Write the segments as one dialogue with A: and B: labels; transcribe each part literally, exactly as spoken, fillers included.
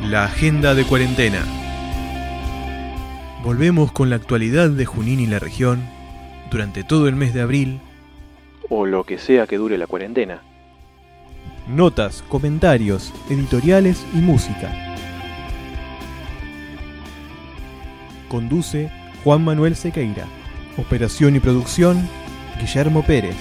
A: La agenda de cuarentena. Volvemos con la actualidad de Junín y la región durante todo el mes de abril.
B: O lo que sea que dure la cuarentena.
A: Notas, comentarios, editoriales y música. Conduce Juan Manuel Sequeira. Operación y producción, Guillermo Pérez.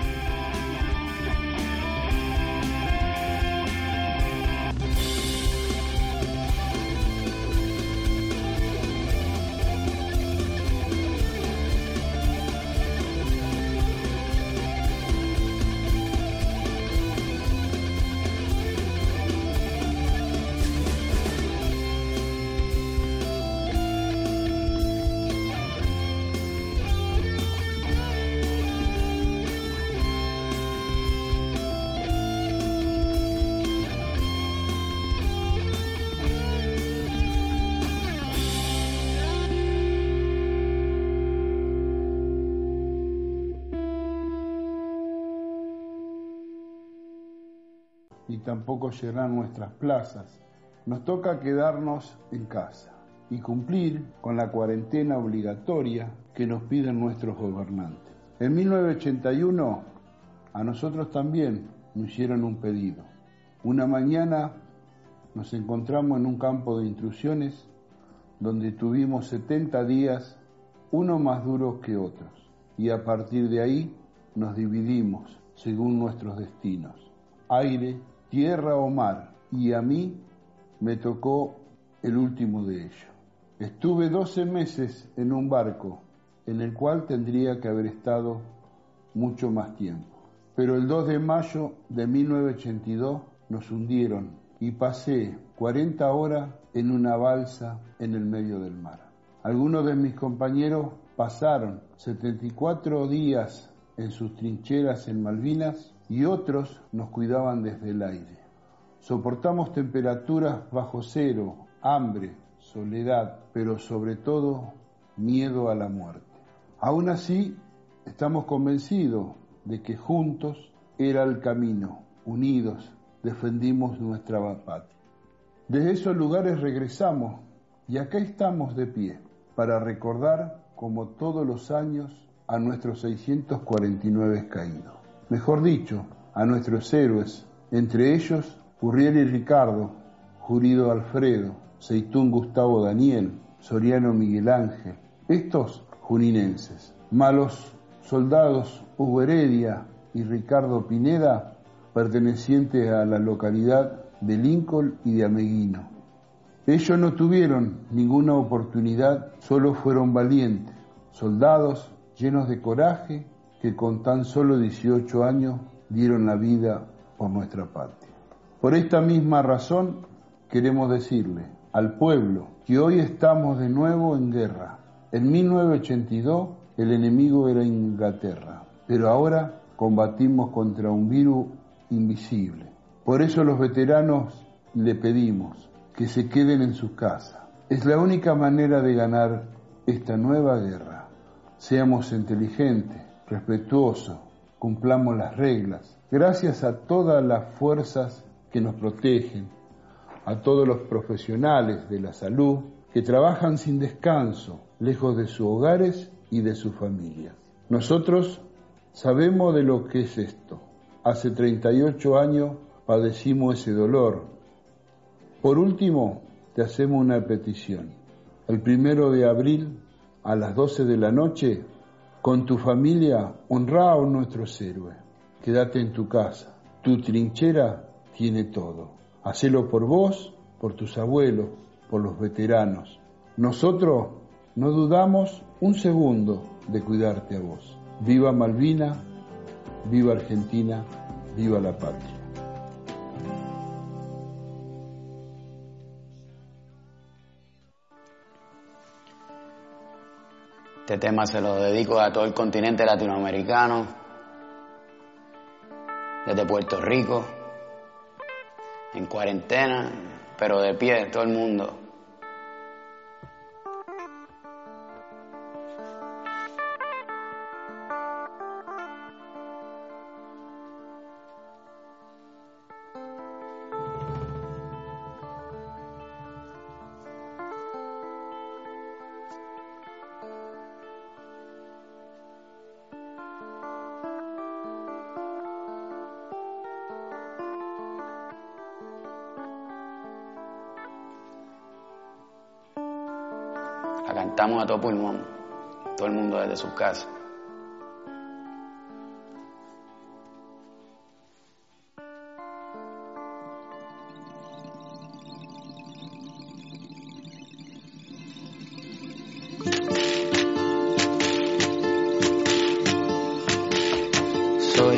C: Y tampoco llenar nuestras plazas. Nos toca quedarnos en casa y cumplir con la cuarentena obligatoria que nos piden nuestros gobernantes. En mil novecientos ochenta y uno a nosotros también nos hicieron un pedido. Una mañana nos encontramos en un campo de instrucciones donde tuvimos setenta días, uno más duros que otros, y a partir de ahí nos dividimos según nuestros destinos: aire, tierra o mar, y a mí me tocó el último de ellos. Estuve doce meses en un barco en el cual tendría que haber estado mucho más tiempo. Pero el dos de mayo de mil novecientos ochenta y dos nos hundieron y pasé cuarenta horas en una balsa en el medio del mar. Algunos de mis compañeros pasaron setenta y cuatro días en sus trincheras en Malvinas y otros nos cuidaban desde el aire. Soportamos temperaturas bajo cero, hambre, soledad, pero sobre todo miedo a la muerte. Aún así, estamos convencidos de que juntos era el camino, unidos defendimos nuestra patria. Desde esos lugares regresamos y acá estamos de pie para recordar, como todos los años, a nuestros seiscientos cuarenta y nueve caídos. Mejor dicho, a nuestros héroes, entre ellos Urriel y Ricardo, Jurido Alfredo, Seitún Gustavo Daniel, Soriano Miguel Ángel, estos juninenses. Malos soldados Hugo Heredia y Ricardo Pineda, pertenecientes a la localidad de Lincoln y de Ameguino. Ellos no tuvieron ninguna oportunidad, solo fueron valientes, soldados llenos de coraje, que con tan solo dieciocho años dieron la vida por nuestra patria. Por esta misma razón queremos decirle al pueblo que hoy estamos de nuevo en guerra. En mil novecientos ochenta y dos el enemigo era Inglaterra, pero ahora combatimos contra un virus invisible. Por eso los veteranos le pedimos que se queden en sus casas. Es la única manera de ganar esta nueva guerra. Seamos inteligentes, respetuosos, cumplamos las reglas. Gracias a todas las fuerzas que nos protegen, a todos los profesionales de la salud que trabajan sin descanso, lejos de sus hogares y de sus familias. Nosotros sabemos de lo que es esto. Hace treinta y ocho años padecimos ese dolor. Por último, te hacemos una petición. El primero de abril, a las doce de la noche, con tu familia, honrá a nuestros héroes. Quédate en tu casa. Tu trinchera tiene todo. Hacelo por vos, por tus abuelos, por los veteranos. Nosotros no dudamos un segundo de cuidarte a vos. Viva Malvinas, viva Argentina, viva la patria.
D: Este tema se lo dedico a todo el continente latinoamericano, desde Puerto Rico, en cuarentena, pero de pie, todo el mundo. La cantamos a todo pulmón, todo el mundo desde sus casas. Soy,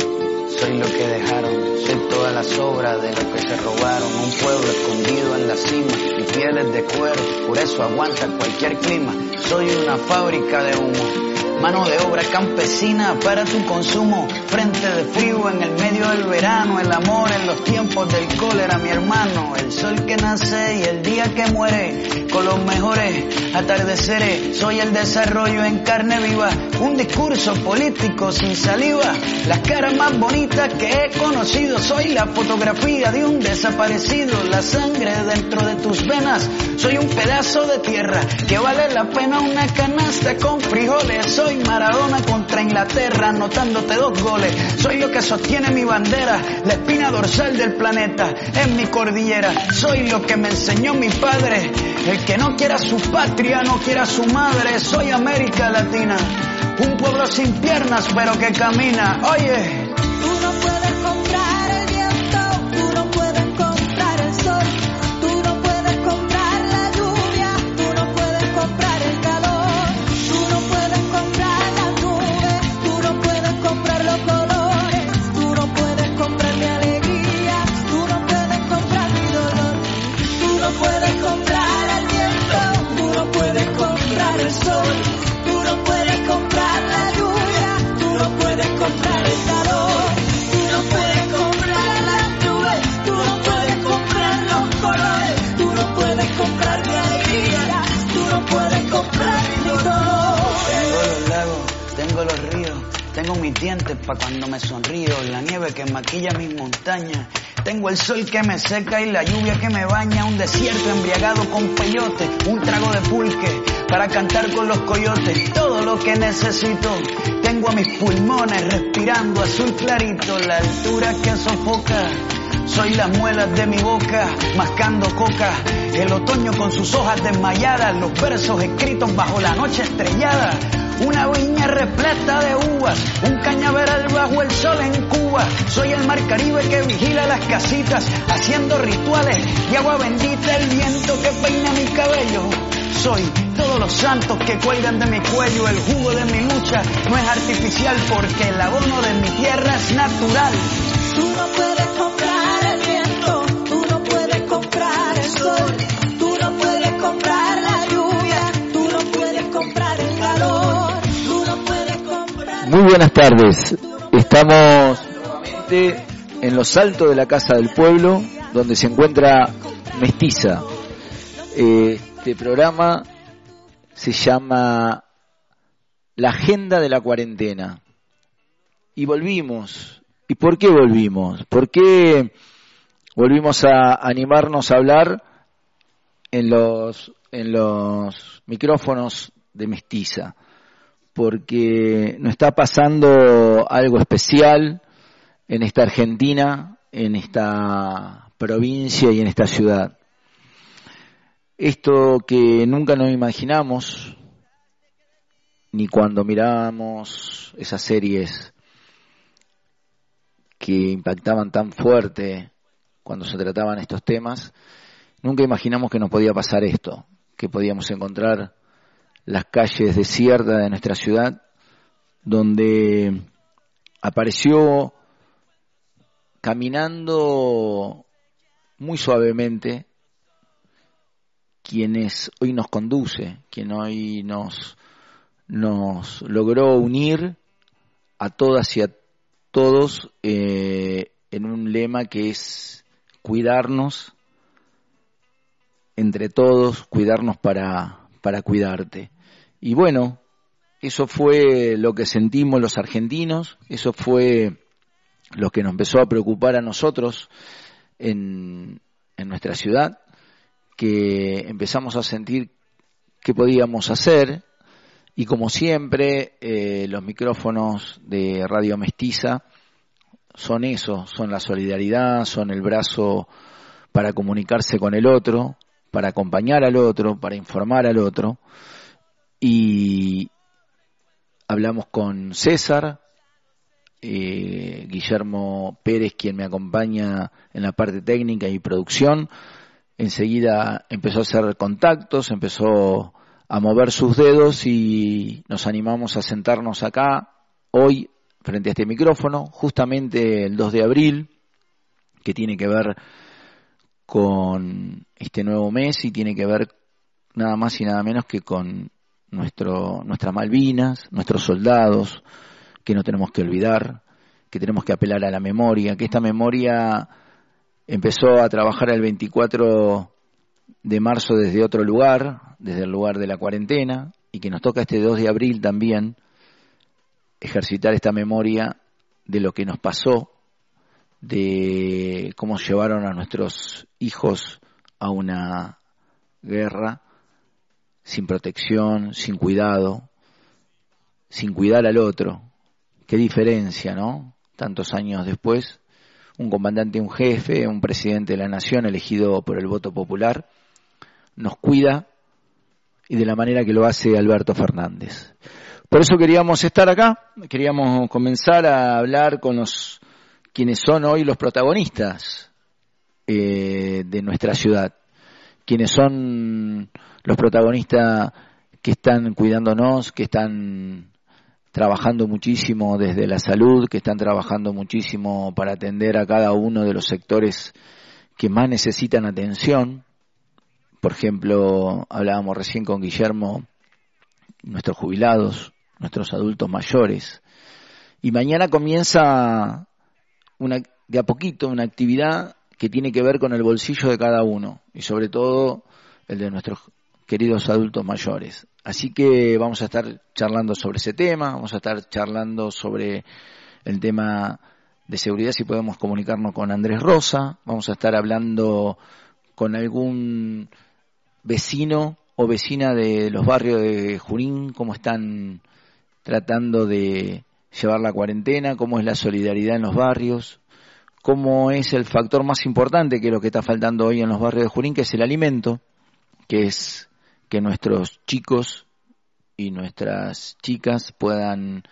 D: soy lo que dejaron, soy todas las obras de lo que se robaron. Un pueblo escondido en la cima y pieles de cuero, por eso aguanta cualquier clima. Soy una fábrica de humo, mano de obra campesina para tu consumo. Frente de frío en el medio del verano, el amor en los tiempos del cólera, mi hermano. El sol que nace y el día que muere, con los mejores atardeceres. Soy el desarrollo en carne viva, un discurso político sin saliva. Las caras más bonitas que he conocido, soy la fotografía de un desaparecido. La sangre dentro de tus venas, soy un pedazo de tierra que vale la pena una canasta con frijoles. Soy Maradona contra Inglaterra, anotándote dos goles. Soy lo que sostiene mi bandera, la espina dorsal del planeta en mi cordillera. Soy lo que me enseñó mi padre, el que no quiera su patria, no quiera su madre. Soy América Latina, un pueblo sin piernas pero que camina. Oye,
E: tú no puedes comprar el viento, tú no puedes comprar el sol, tú no puedes comprar la lluvia, tú no puedes comprar el calor, tú no puedes comprar las nubes, tú no puedes comprar los colores, tú no puedes comprar mi alegría, tú no puedes comprar mi dolor, tú no puedes comprar el viento, tú no puedes comprar el sol, tú no puedes comprar la lluvia, tú no puedes comprar el calor, tú no puedes comprar las nubes, tú no puedes comprar los colores, tú no puedes comprar mi alegría, tú no puedes comprar mi dolor.
D: tengo los lagos, tengo los ríos, tengo mis dientes pa' cuando me sonrío, la nieve que maquilla mis montañas, tengo el sol que me seca y la lluvia que me baña, un desierto embriagado con peyote, un trago de pulque para cantar con los coyotes, todo lo que necesito, tengo a mis pulmones respirando azul clarito, la altura que sofoca, soy las muelas de mi boca, mascando coca, el otoño con sus hojas desmayadas, los versos escritos bajo la noche estrellada, una viña repleta de uvas, un cañaveral bajo el sol en Cuba, soy el mar Caribe que vigila las casitas, haciendo rituales y agua bendita, el viento que peina mi cabello, soy todos los santos que cuelgan de mi cuello, el jugo de mi lucha no es artificial porque el abono de mi tierra es natural.
E: Tú no puedes comprar el viento, tú no puedes comprar el sol, tú no puedes comprar la lluvia, tú no puedes comprar el calor, tú no puedes comprar...
F: Muy buenas tardes, estamos nuevamente en los altos de la Casa del Pueblo, donde se encuentra Mestiza. Este programa se llama La Agenda de la Cuarentena. Y volvimos. ¿Y por qué volvimos? ¿Por qué volvimos a animarnos a hablar en los, en los micrófonos de Mestiza? Porque nos está pasando algo especial en esta Argentina, en esta provincia y en esta ciudad. Esto que nunca nos imaginamos, ni cuando mirábamos esas series que impactaban tan fuerte cuando se trataban estos temas, nunca imaginamos que nos podía pasar esto, que podíamos encontrar las calles desiertas de nuestra ciudad, donde apareció caminando muy suavemente quienes hoy nos conduce, quien hoy nos, nos logró unir a todas y a todos eh, en un lema que es cuidarnos entre todos, cuidarnos para, para cuidarte. Y bueno, eso fue lo que sentimos los argentinos, eso fue lo que nos empezó a preocupar a nosotros en, en nuestra ciudad, que empezamos a sentir qué podíamos hacer, y como siempre eh, los micrófonos de Radio Mestiza son eso, son la solidaridad, son el brazo para comunicarse con el otro, para acompañar al otro, para informar al otro. Y hablamos con César, eh, Guillermo Pérez, quien me acompaña en la parte técnica y producción. Enseguida empezó a hacer contactos, empezó a mover sus dedos y nos animamos a sentarnos acá hoy frente a este micrófono, justamente el dos de abril, que tiene que ver con este nuevo mes y tiene que ver nada más y nada menos que con nuestro, nuestras Malvinas, nuestros soldados, que no tenemos que olvidar, que tenemos que apelar a la memoria, que esta memoria empezó a trabajar el veinticuatro de marzo desde otro lugar, desde el lugar de la cuarentena, y que nos toca este dos de abril también ejercitar esta memoria de lo que nos pasó, de cómo llevaron a nuestros hijos a una guerra sin protección, sin cuidado, sin cuidar al otro. Qué diferencia, ¿no? Tantos años después, un comandante, un jefe, un presidente de la nación elegido por el voto popular, nos cuida y de la manera que lo hace Alberto Fernández. Por eso queríamos estar acá, queríamos comenzar a hablar con los quienes son hoy los protagonistas eh, de nuestra ciudad, quienes son los protagonistas que están cuidándonos, que están trabajando muchísimo desde la salud, que están trabajando muchísimo para atender a cada uno de los sectores que más necesitan atención. Por ejemplo, hablábamos recién con Guillermo, nuestros jubilados, nuestros adultos mayores. Y mañana comienza una, de a poquito una actividad que tiene que ver con el bolsillo de cada uno y sobre todo el de nuestros queridos adultos mayores. Así que vamos a estar charlando sobre ese tema, vamos a estar charlando sobre el tema de seguridad, si podemos comunicarnos con Andrés Rosa, vamos a estar hablando con algún vecino o vecina de los barrios de Junín, cómo están tratando de llevar la cuarentena, cómo es la solidaridad en los barrios, cómo es el factor más importante, que es lo que está faltando hoy en los barrios de Junín, que es el alimento, que es que nuestros chicos y nuestras chicas puedan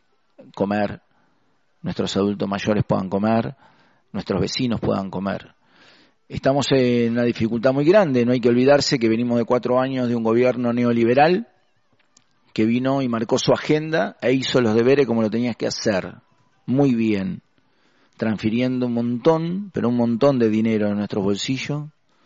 F: comer, nuestros adultos mayores puedan comer, nuestros vecinos puedan comer. Estamos en una dificultad muy grande, no hay que olvidarse que venimos de cuatro años de un gobierno neoliberal que vino y marcó su agenda e hizo los deberes como lo tenías que hacer, muy bien, transfiriendo un montón, pero un montón de dinero en nuestros bolsillos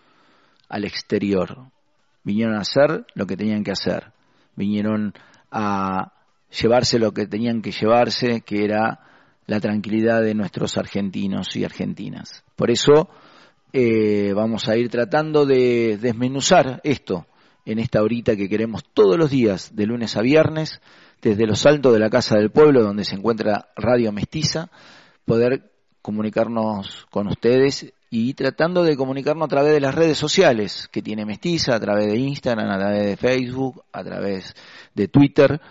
F: al exterior. Vinieron a hacer lo que tenían que hacer, vinieron a llevarse lo que tenían que llevarse, que era la tranquilidad de nuestros argentinos y argentinas. Por eso eh, vamos a ir tratando de desmenuzar esto en esta horita que queremos todos los días, de lunes a viernes, desde los altos de la Casa del Pueblo, donde se encuentra Radio Mestiza, poder comunicarnos con ustedes y tratando de comunicarnos a través de las redes sociales que tiene Mestiza, a través de Instagram, a través de Facebook, a través de Twitter,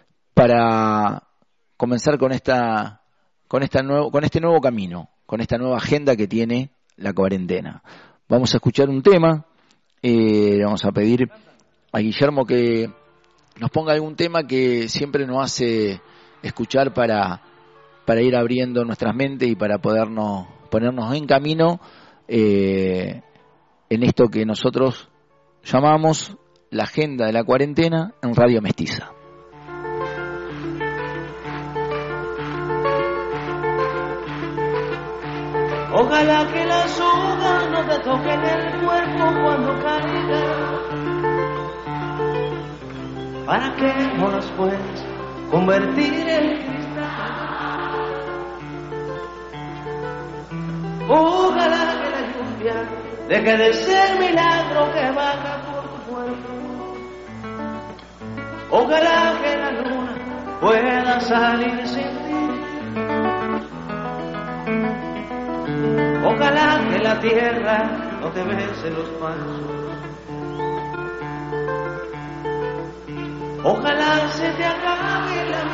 F: para comenzar con esta, con esta nuevo, con este nuevo camino, con esta nueva agenda que tiene la cuarentena. Vamos a escuchar un tema, eh, vamos a pedir a Guillermo que nos ponga algún tema que siempre nos hace escuchar para, para ir abriendo nuestras mentes y para podernos ponernos en camino eh, en esto que nosotros llamamos la agenda de la cuarentena en Radio Mestiza.
G: Ojalá que las hojas no te toquen el cuerpo cuando caigan, para que no las puedas convertir en cristal. Ojalá que la lluvia deje de ser milagro que baja por tu cuerpo. Ojalá que la luna pueda salir sin ti. Ojalá que la tierra no te bese los pasos. Ojalá se te acabe la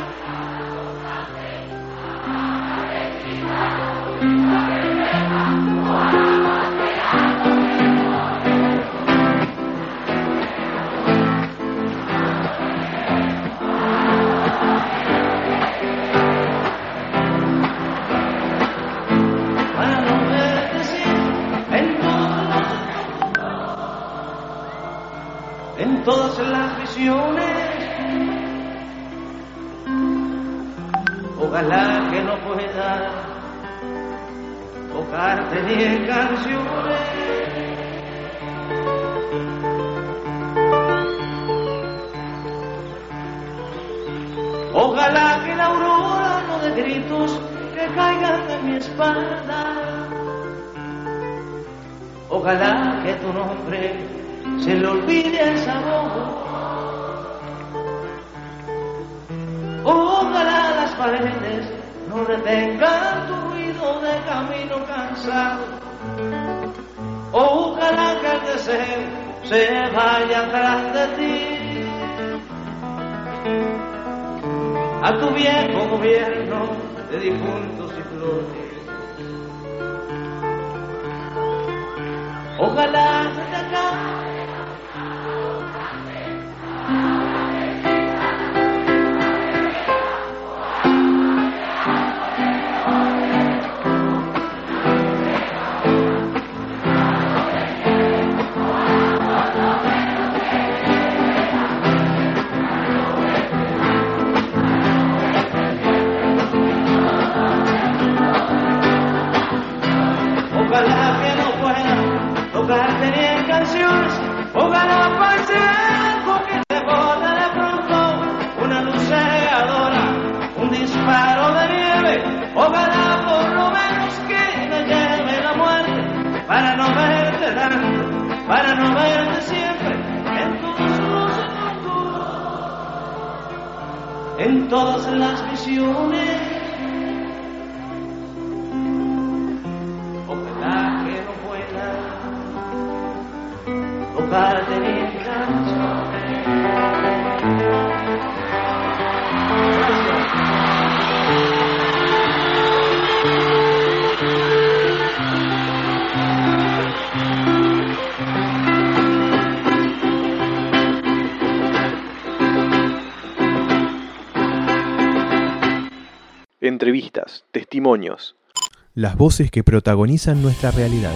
G: en todas las visiones. Ojalá que no pueda tocarte ni en canciones. Ojalá que la aurora no dé gritos que caigan de mi espalda. Ojalá que tu nombre se le olvide el sabor. Ojalá las paredes no retengan tu ruido de camino cansado. Ojalá que el deseo se vaya atrás de ti. A tu viejo gobierno de difuntos y flores. Ojalá se te acabe. Ojalá que no pueda tocarte ni en canciones. Ojalá pase algo que te bote de pronto, una luz cegadora, un disparo de nieve. Ojalá por lo menos que me lleve la muerte, para no verte tanto, para no verte siempre en todos los futuros, en todas las visiones. Ojalá que no pueda tocarte ni en canciones.
B: Entrevistas, testimonios.
A: Las voces que protagonizan nuestra realidad.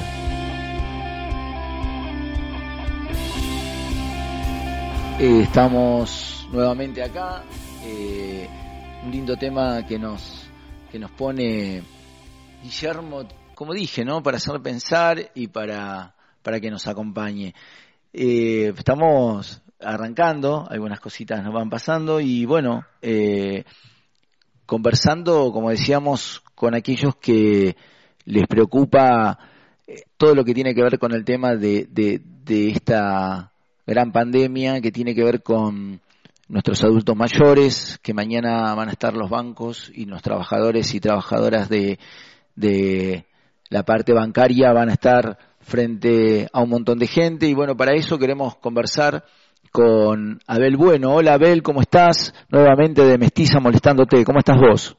F: Eh, estamos nuevamente acá. Eh, un lindo tema que nos que nos pone Guillermo, como dije, ¿no? Para hacer pensar y para para que nos acompañe. Eh, estamos arrancando, algunas cositas nos van pasando y bueno, eh, conversando, como decíamos, con aquellos que les preocupa eh, todo lo que tiene que ver con el tema de, de, de esta gran pandemia, que tiene que ver con nuestros adultos mayores, que mañana van a estar los bancos y los trabajadores y trabajadoras de, de la parte bancaria van a estar frente a un montón de gente y bueno, para eso queremos conversar con Abel Bueno. Hola Abel, ¿cómo estás? Nuevamente de Mestiza molestándote, ¿cómo estás vos?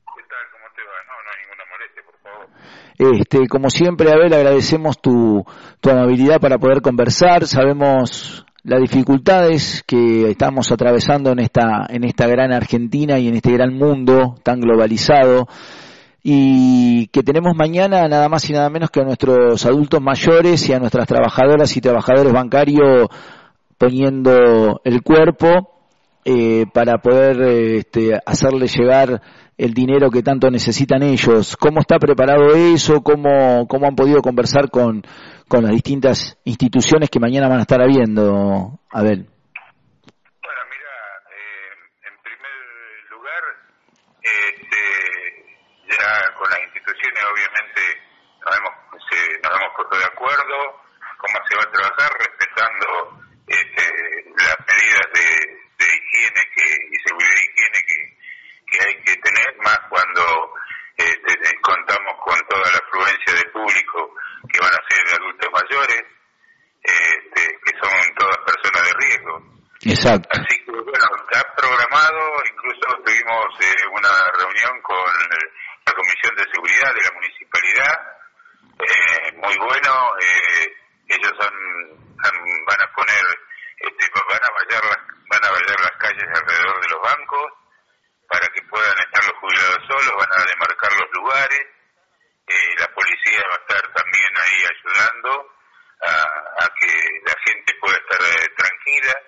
F: Este, como siempre, Abel, agradecemos tu, tu amabilidad para poder conversar. Sabemos las dificultades que estamos atravesando en esta, en esta gran Argentina y en este gran mundo tan globalizado y que tenemos mañana nada más y nada menos que a nuestros adultos mayores y a nuestras trabajadoras y trabajadores bancarios poniendo el cuerpo eh, para poder eh, este, hacerle llegar el dinero que tanto necesitan ellos. ¿Cómo está preparado eso? ¿Cómo, cómo han podido conversar con, con las distintas instituciones que mañana van a estar habiendo, Abel?
H: Bueno, mira, eh, en primer lugar, este, ya con las instituciones obviamente nos hemos, se, nos hemos puesto de acuerdo cómo se va a trabajar respetando este, las medidas de, de higiene que, y seguridad de higiene que que hay que tener, más cuando este, contamos con toda la afluencia de público que van a ser adultos mayores, este, que son todas personas de riesgo.
F: Exacto.
H: Así que, bueno, está programado, incluso tuvimos eh, una reunión con la Comisión de Seguridad de la Municipalidad, eh, muy bueno, eh, ellos han, han, van a poner, este, van a vallar las, van a vallar las calles alrededor de los bancos, para que puedan estar los jubilados solos, van a demarcar los lugares, eh, la policía va a estar también ahí ayudando a, a que la gente pueda estar eh, tranquila.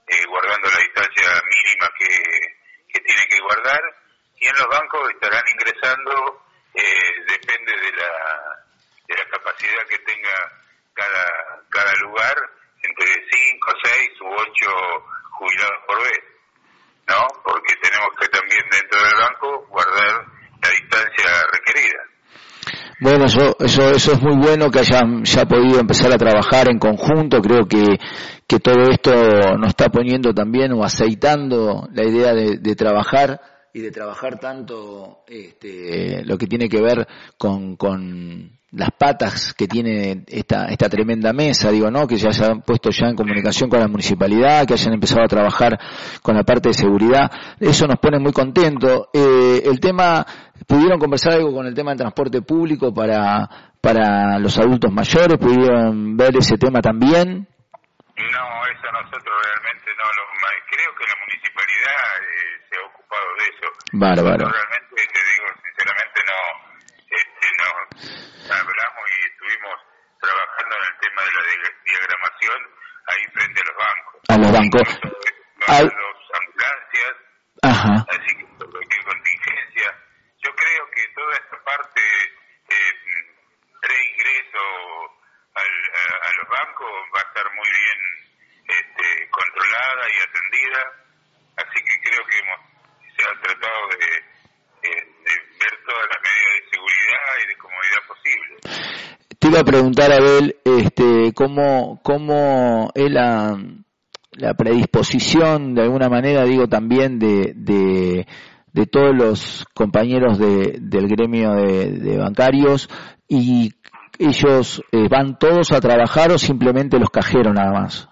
H: eh, guardando la distancia mínima que, que tiene que guardar, y en los bancos estarán ingresando, eh, depende de la, de la capacidad que tenga cada, cada lugar, entre cinco, seis u ocho jubilados por vez, ¿no? Porque tenemos que también dentro del banco guardar la distancia requerida.
F: Bueno, eso, eso, eso es muy bueno que hayan ya podido empezar a trabajar en conjunto. Creo que, que todo esto nos está poniendo también o aceitando la idea de, de trabajar y de trabajar tanto este, lo que tiene que ver con, con las patas que tiene esta, esta tremenda mesa, digo, ¿no? Que ya se han puesto ya en comunicación con la municipalidad, que hayan empezado a trabajar con la parte de seguridad. Eso nos pone muy contentos. Eh, el tema, ¿pudieron conversar algo con el tema del transporte público para, para los adultos mayores? ¿Pudieron ver ese tema también?
H: No, eso nosotros realmente no lo... Creo que la municipalidad eh, se ha ocupado de eso.
F: Bárbaro.
H: Nosotros realmente, te digo sinceramente, no... Este, no hablamos y estuvimos trabajando en el tema de la diagramación ahí frente a los bancos.
F: A los bancos.
H: A las ambulancias.
F: Ajá.
H: Así que por cualquier contingencia. Yo creo que toda esta parte eh, pre-ingreso al, a, a los bancos va a estar muy bien este, controlada y atendida. Así que creo que hemos, se ha tratado de, de, de ver todas las medidas de seguridad y de comodidad posible.
F: Te iba a preguntar, Abel, este, cómo, cómo es la, la predisposición, de alguna manera, digo, también de, de, de todos los compañeros de, del gremio de, de bancarios, y ellos eh, van todos a trabajar o simplemente los cajeros nada más.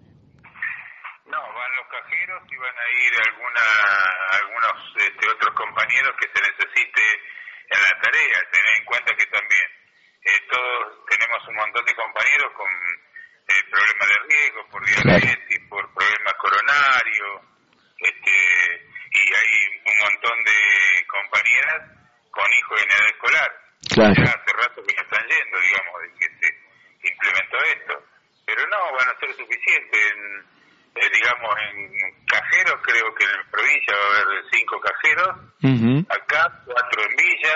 H: No, van los cajeros y van a ir alguna, algunos este, otros compañeros que se necesite en la tarea. Tener en cuenta que también eh, todos tenemos un montón de compañeros con eh, problemas de riesgo por diabetes, claro, por problemas coronarios, este, y hay un montón de compañeras con hijos en edad escolar.
F: Claro.
H: Ya hace rato que no están yendo, digamos, de que se implementó esto. Pero no, van a ser suficientes. En, eh, digamos, en cajeros, creo que en la provincia va a haber cinco cajeros. Uh-huh. Acá, cuatro en Villa.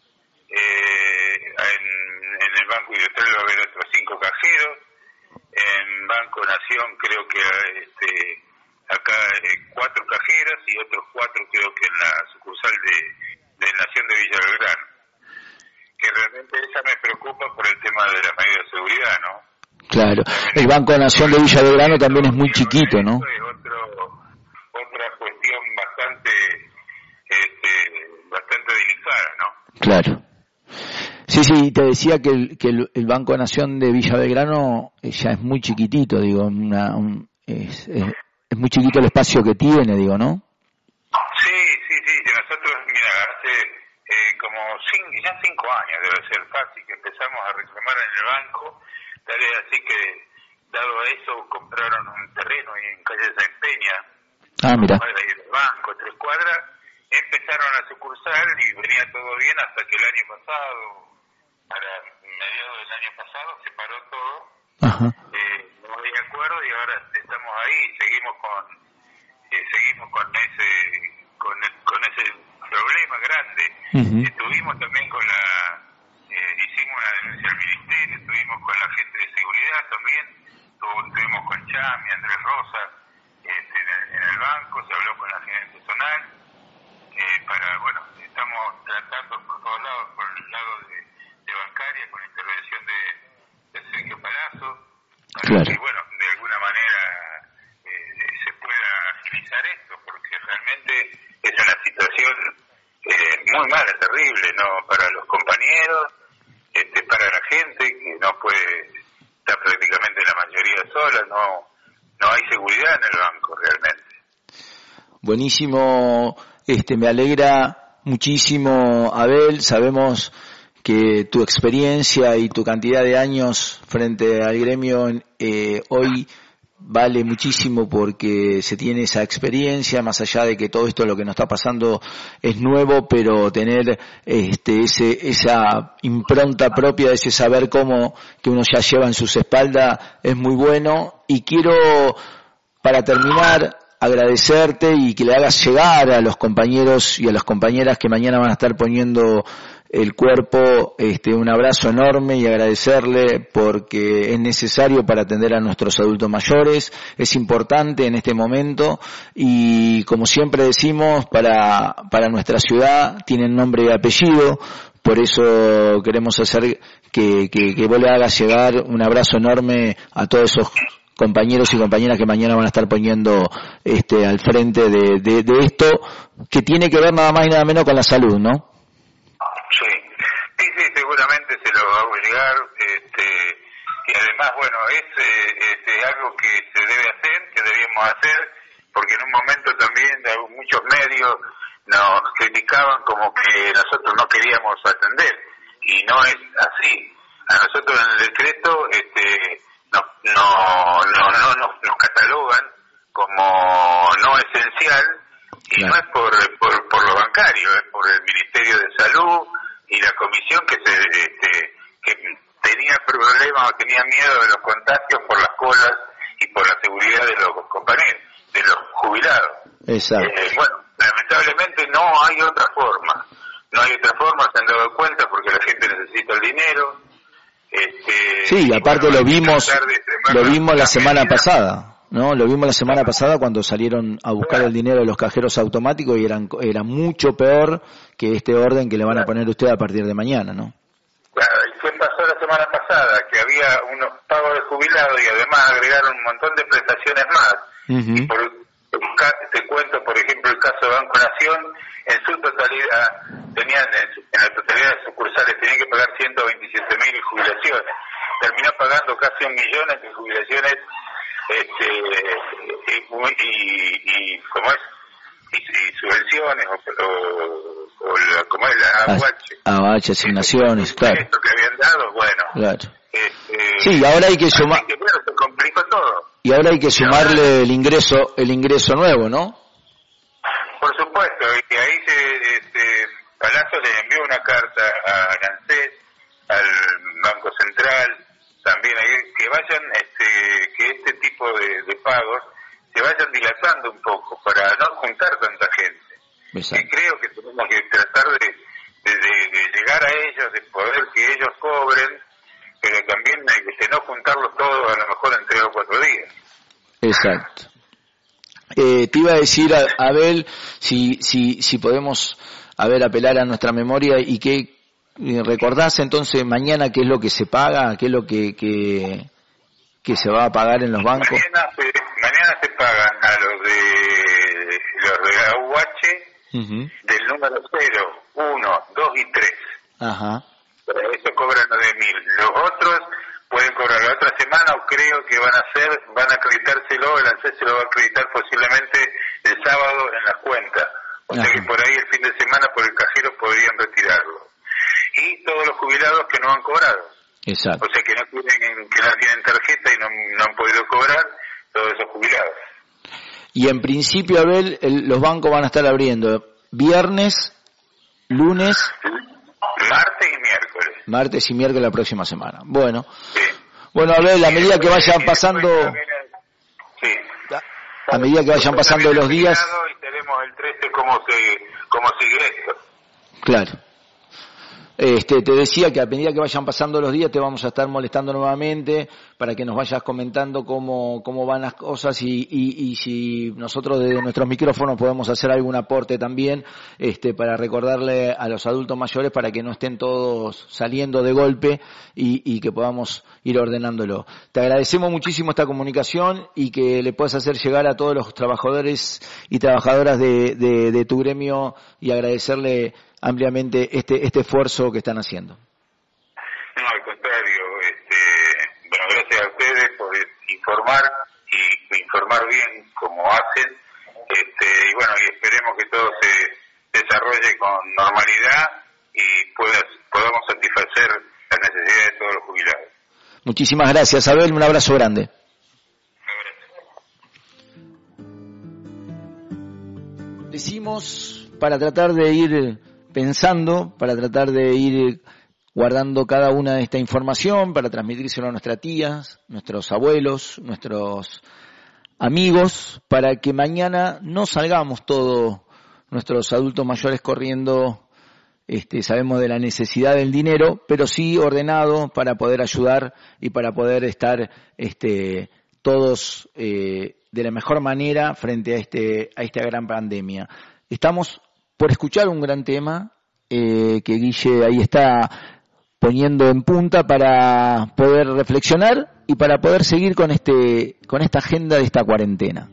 H: Eh, en, en el Banco Industrial va a haber otros cinco cajeros. En Banco Nación creo que este, acá eh, cuatro cajeras y otros cuatro creo que en la sucursal de, de Nación de Villa Belgrano. Que realmente esa me preocupa por el tema de las medidas de seguridad, ¿no?
F: Claro, el Banco Nación de Villa Belgrano también es muy chiquito, ¿no?
H: Es otro, otra cuestión bastante, este, bastante delicada, ¿no?
F: Claro. Sí, sí, te decía que el, que el, el Banco Nación de Villa Belgrano ya es muy chiquitito, digo, una, un, es, es, es muy chiquito el espacio que tiene, digo, ¿no?
H: Sí, sí, sí, nosotros, mira, hace eh, como cinco, ya cinco años debe ser fácil que empezamos a reclamar en el banco, tal es así que, dado a eso, compraron un terreno ahí en calle San Peña,
F: ah, mira,
H: ahí del banco, tres cuadras, empezaron a sucursar y venía todo bien hasta que el año pasado, para mediados del año pasado, se paró todo. Ajá. Eh, no había acuerdo y ahora estamos ahí, seguimos con eh, seguimos con ese con el, con ese problema grande. Uh-huh. Estuvimos también con la eh, hicimos una denuncia al ministerio, estuvimos con la gente de seguridad también, estuvimos con Chami, Andrés Rosa, este, en, el, en el banco, se habló con la gerente zonal, eh, para, bueno, estamos tratando por todos lados, por el lado de de bancaria, con la intervención de, de Sergio Palazzo, para claro, que, bueno, de alguna manera eh, se pueda agilizar esto, porque realmente es una situación eh, muy mala, terrible, ¿no? Para los compañeros, este, para la gente, que no puede estar prácticamente la mayoría sola, no, no hay seguridad en el banco realmente.
F: Buenísimo, este, me alegra muchísimo, Abel, sabemos que tu experiencia y tu cantidad de años frente al gremio eh, hoy vale muchísimo porque se tiene esa experiencia, más allá de que todo esto lo que nos está pasando es nuevo, pero tener este ese esa impronta propia, ese saber cómo que uno ya lleva en sus espaldas es muy bueno. Y quiero para terminar, agradecerte y que le hagas llegar a los compañeros y a las compañeras que mañana van a estar poniendo el cuerpo, este, un abrazo enorme y agradecerle porque es necesario para atender a nuestros adultos mayores, es importante en este momento y como siempre decimos, para, para nuestra ciudad tienen nombre y apellido, por eso queremos hacer que, que, que vos le hagas llegar un abrazo enorme a todos esos compañeros y compañeras que mañana van a estar poniendo este, al frente de, de, de esto que tiene que ver nada más y nada menos con la salud, ¿no?
H: Sí, sí, sí, seguramente se lo hago llegar, este, y además, bueno, es eh, este, algo que se debe hacer, que debíamos hacer, porque en un momento también muchos medios nos criticaban como que nosotros no queríamos atender, y no es así. A nosotros en el decreto este, no, no, no, no, nos, nos catalogan como no esencial, y claro. No es por, por, por lo bancario, es por el Ministerio de Salud y la comisión que se este, que tenía problemas o tenía miedo de los contagios por las colas y por la seguridad de los compañeros, de los jubilados.
F: Exacto.
H: Eh, bueno, lamentablemente no hay otra forma, no hay otra forma, se han dado cuenta porque la gente necesita el dinero. Este,
F: sí, y aparte
H: bueno,
F: lo vimos, lo vimos la semana pasada. No, lo vimos la semana pasada cuando salieron a buscar el dinero de los cajeros automáticos y eran era mucho peor que este orden que le van a poner usted a partir de mañana, ¿no?
H: Claro, ¿y qué pasó la semana pasada? Que había unos pagos de jubilados y además agregaron un montón de prestaciones más. Uh-huh. Y por, te cuento, por ejemplo, el caso de Banco Nación, en su totalidad, tenían en la totalidad de sucursales tenían que pagar ciento veintisiete mil jubilaciones. Terminó pagando casi un millón entre jubilaciones este y, y, y como es y, y subvenciones o, o, o la, como es la A U H
F: A U H asignaciones, claro,
H: esto que habían dado, bueno,
F: claro.
H: Este,
F: sí, ahora hay que sumar,
H: que, bueno, se complicó todo
F: y ahora hay que sumarle ahora, el ingreso el ingreso nuevo, ¿no?
H: Por supuesto, y ahí se este, Palazzo le envió una carta a ANSES, al Banco Central también, que vayan, este, que este tipo de, de pagos se vayan dilatando un poco para no juntar tanta gente. Exacto. Y creo que tenemos que tratar de, de, de, de llegar a ellos, de poder que ellos cobren, pero también de no juntarlos todos a lo mejor en tres o cuatro días.
F: Exacto. Eh, te iba a decir, a, Abel, si, si, si podemos, a ver, apelar a nuestra memoria y que ¿recordás entonces mañana qué es lo que se paga, qué es lo que que, que se va a pagar en los bancos?
H: Mañana se, mañana se pagan a los de los de A U H uh-huh. del número cero, uno, dos y tres.
F: Ajá.
H: Eso cobran nueve mil. Los otros pueden cobrar la otra semana o creo que van a hacer, van a acreditárselo, el ANSES se lo va a acreditar posiblemente el sábado en las cuentas. O Ajá. sea que por ahí el fin de semana por el cajero podrían retirarlo. Y todos los jubilados que no han cobrado.
F: Exacto.
H: O sea que no tienen, que no tienen tarjeta y no, no han podido cobrar, todos esos jubilados.
F: Y en principio, Abel, el, los bancos van a estar abriendo viernes, lunes,
H: martes y miércoles.
F: Martes y miércoles la próxima semana. Bueno.
H: Sí.
F: Bueno, Abel, a medida que vayan pasando,
H: sí.
F: a medida que vayan pasando los días.
H: Y tenemos el trece cómo se, cómo sigue esto.
F: Claro. Este, te decía que a medida que vayan pasando los días te vamos a estar molestando nuevamente para que nos vayas comentando cómo, cómo van las cosas y, y, y si nosotros desde nuestros micrófonos podemos hacer algún aporte también, este, para recordarle a los adultos mayores para que no estén todos saliendo de golpe y, y que podamos ir ordenándolo. Te agradecemos muchísimo esta comunicación y que le puedas hacer llegar a todos los trabajadores y trabajadoras de, de, de tu gremio y agradecerle ampliamente este este esfuerzo que están haciendo.
H: No, al contrario, este, bueno, gracias a ustedes por informar y informar bien como hacen, este, y bueno, y esperemos que todo se desarrolle con normalidad y puedas, podamos satisfacer las necesidades de todos los jubilados.
F: Muchísimas gracias, Abel, un abrazo grande. Decimos para tratar de ir pensando, para tratar de ir guardando cada una de esta información, para transmitírselo a nuestras tías, nuestros abuelos, nuestros amigos, para que mañana no salgamos todos nuestros adultos mayores corriendo. Este, sabemos de la necesidad del dinero, pero sí ordenado para poder ayudar y para poder estar este, todos eh, de la mejor manera frente a este a esta gran pandemia. Estamos por escuchar un gran tema eh, que Guille ahí está poniendo en punta para poder reflexionar y para poder seguir con este con esta agenda de esta cuarentena.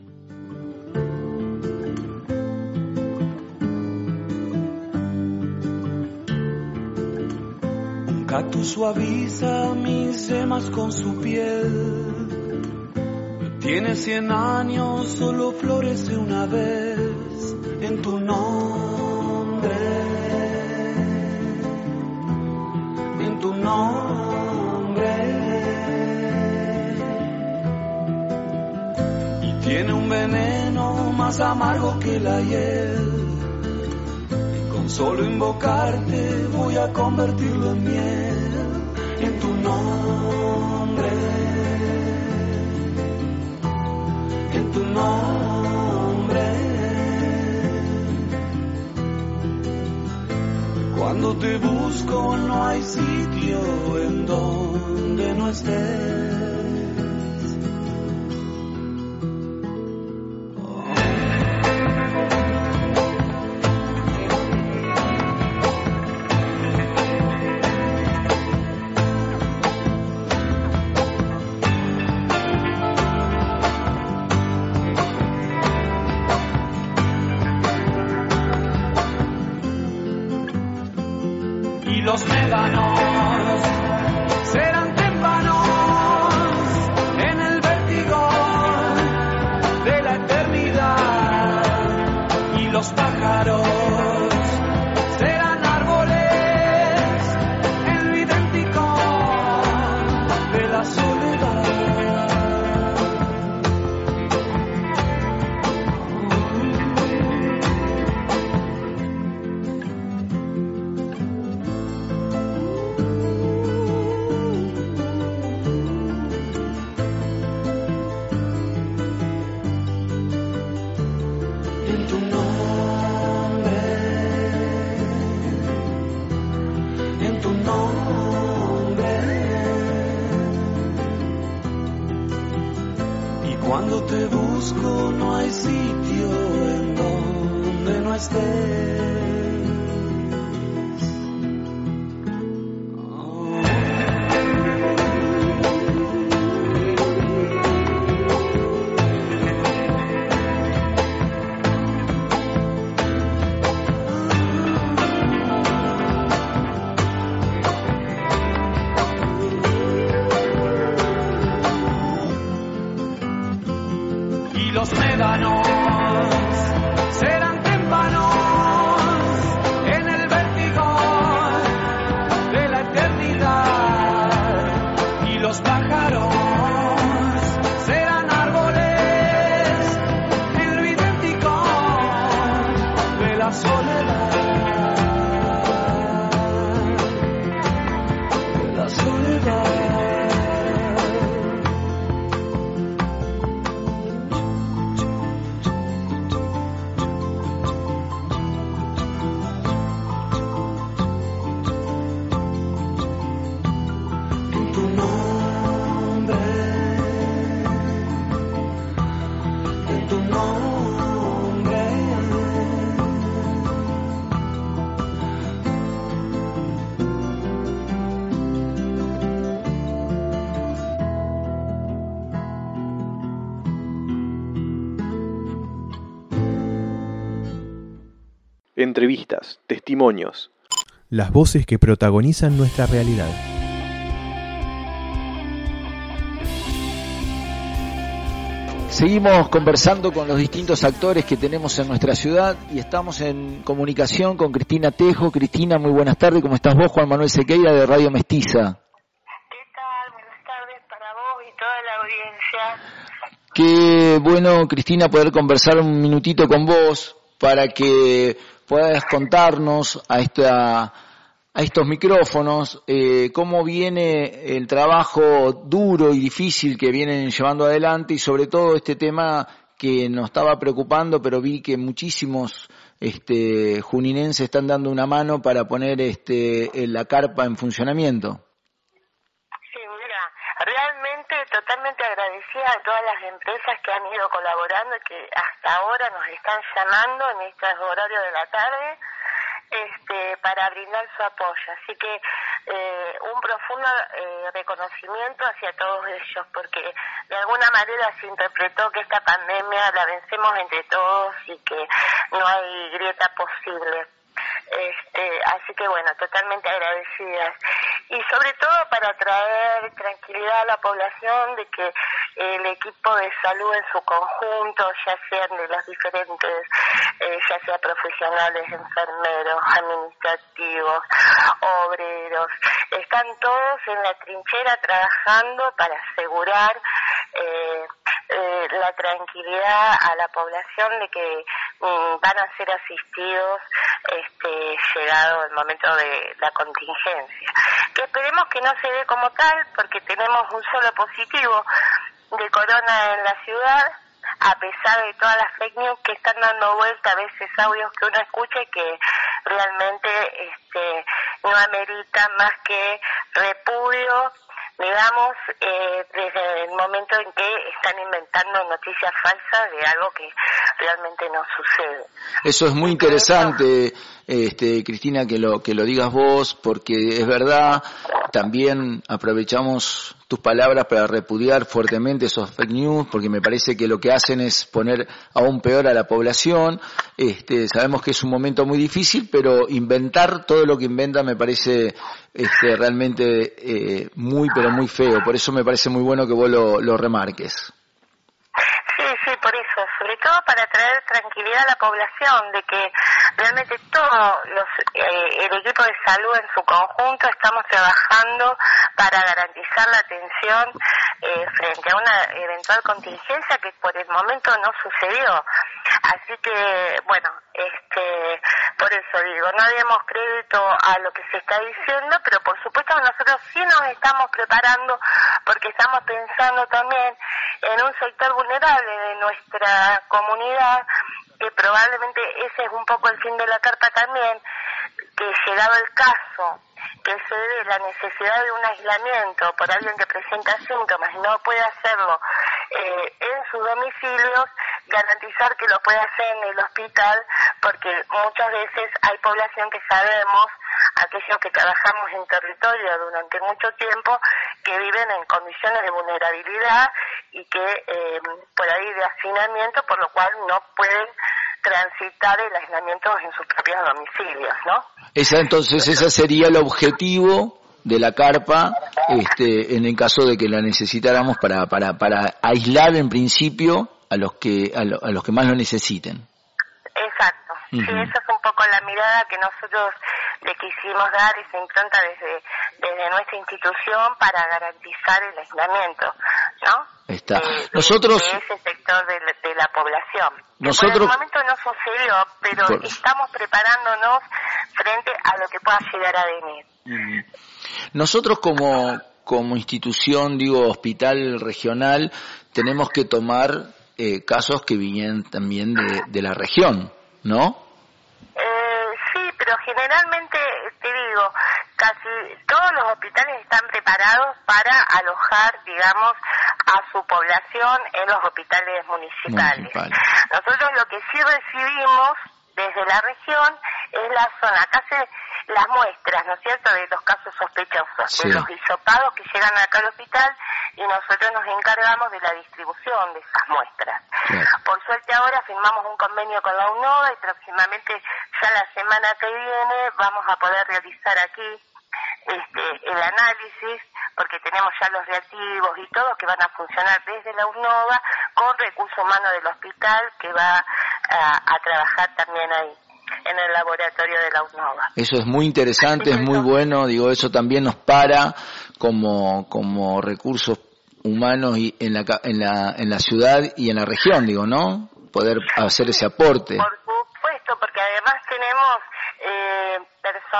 I: Un cactus suaviza mis yemas con su piel. Tiene cien años, solo florece una vez en tu nombre, en tu nombre. Y tiene un veneno más amargo que la hiel. Y con solo invocarte voy a convertirlo en miel, en tu nombre. En tu nombre. Cuando te busco no hay sitio en donde no estés. Los médanos serán témpanos en el vértigo de la eternidad, y los pájaros serán árboles en lo idéntico de la soledad. Cuando te busco no hay sitio en donde no estés. Los médanos serán témpanos en el vértigo de la eternidad, y los pájaros serán árboles en lo idéntico de la soledad, de la soledad.
B: Entrevistas, testimonios.
A: Las voces que protagonizan nuestra realidad.
F: Seguimos conversando con los distintos actores que tenemos en nuestra ciudad y estamos en comunicación con Cristina Tejo. Cristina, muy buenas tardes. ¿Cómo estás vos? Juan Manuel Sequeira de Radio Mestiza.
J: ¿Qué tal? Buenas tardes para vos y toda la audiencia.
F: Qué bueno, Cristina, poder conversar un minutito con vos para que puedas contarnos a esta a a estos micrófonos, eh, cómo viene el trabajo duro y difícil que vienen llevando adelante y sobre todo este tema que nos estaba preocupando, pero vi que muchísimos este, juninenses están dando una mano para poner este, la carpa en funcionamiento.
J: Sí, mira, realmente totalmente agradecida a todas las empresas que han ido colaborando y que hasta ahora nos están llamando en estos horarios de la tarde este, para brindar su apoyo. Así que eh, un profundo eh, reconocimiento hacia todos ellos, porque de alguna manera se interpretó que esta pandemia la vencemos entre todos y que no hay grieta posible. Este, así que bueno, totalmente agradecidas. Y sobre todo para traer tranquilidad a la población de que el equipo de salud en su conjunto, ya sean de los diferentes, eh, ya sea profesionales, enfermeros, administrativos, obreros, están todos en la trinchera trabajando para asegurar eh, eh, la tranquilidad a la población de que mm, van a ser asistidos este, llegado el momento de la contingencia. Que esperemos que no se dé como tal, porque tenemos un solo positivo de corona en la ciudad, a pesar de todas las fake news que están dando vuelta, a veces audios que uno escucha y que realmente este, no ameritan más que repudio, digamos, eh, desde el momento en que están inventando noticias falsas de algo que realmente no sucede.
F: Eso es muy interesante, este, Cristina, que lo que lo digas vos, porque es verdad. También aprovechamos tus palabras para repudiar fuertemente esos fake news, porque me parece que lo que hacen es poner aún peor a la población. Este, sabemos que es un momento muy difícil, pero inventar todo lo que inventan me parece este, realmente eh, muy, pero muy feo. Por eso me parece muy bueno que vos lo, lo remarques.
J: Sí, sí, por eso, sobre todo para traer tranquilidad a la población de que realmente todos los, eh, el equipo de salud en su conjunto estamos trabajando para garantizar la atención eh, frente a una eventual contingencia que por el momento no sucedió. Así que, bueno, este, por eso digo, no demos crédito a lo que se está diciendo, pero por supuesto nosotros sí nos estamos preparando porque estamos pensando también en un sector vulnerable de nuestra comunidad, que probablemente ese es un poco el fin de la carta también, que llegado el caso, que se dé la necesidad de un aislamiento por alguien que presenta síntomas y no puede hacerlo eh, en sus domicilios, garantizar que lo puede hacer en el hospital, porque muchas veces hay población que sabemos, aquellos que trabajamos en territorio durante mucho tiempo, que viven en condiciones de vulnerabilidad y que eh, por ahí de hacinamiento, por lo cual no pueden transitar el aislamiento en sus propios domicilios, ¿no?
F: Esa entonces, ese sería el objetivo de la carpa, este, en el caso de que la necesitáramos para para para aislar en principio a los que a, lo, a los que más lo necesiten.
J: Exacto. Uh-huh. Sí, esa es un poco la mirada que nosotros le quisimos dar, esa impronta desde desde nuestra institución para garantizar el aislamiento, ¿no?
F: Está.
J: De,
F: nosotros
J: de ese sector de, de la población.
F: Nosotros
J: por el momento no sucedió, pero por... estamos preparándonos frente a lo que pueda llegar a venir.
F: Uh-huh. Nosotros como como institución, digo, hospital regional, tenemos que tomar eh, casos que vienen también de, de la región, ¿no?
J: Eh, sí, pero generalmente, te digo, casi todos los hospitales están preparados para alojar, digamos, a su población en los hospitales municipales. Municipal. Nosotros lo que sí recibimos desde la región es la zona, acá se las muestras, ¿no es cierto?, de los casos sospechosos, sí, de los hisopados que llegan acá al hospital, y nosotros nos encargamos de la distribución de esas muestras. Claro. Por suerte ahora firmamos un convenio con la UNOVA y próximamente, ya la semana que viene, vamos a poder realizar aquí este el análisis, porque tenemos ya los reactivos y todo que van a funcionar desde la UNOVA con recurso humano del hospital que va a, a trabajar también ahí en el laboratorio de la UNOVA.
F: Eso es muy interesante, es muy bueno, digo, eso también nos para como como recursos humanos y en la en la en la ciudad y en la región, digo, ¿no? Poder hacer ese aporte.
J: Por supuesto, porque además tenemos eh, personal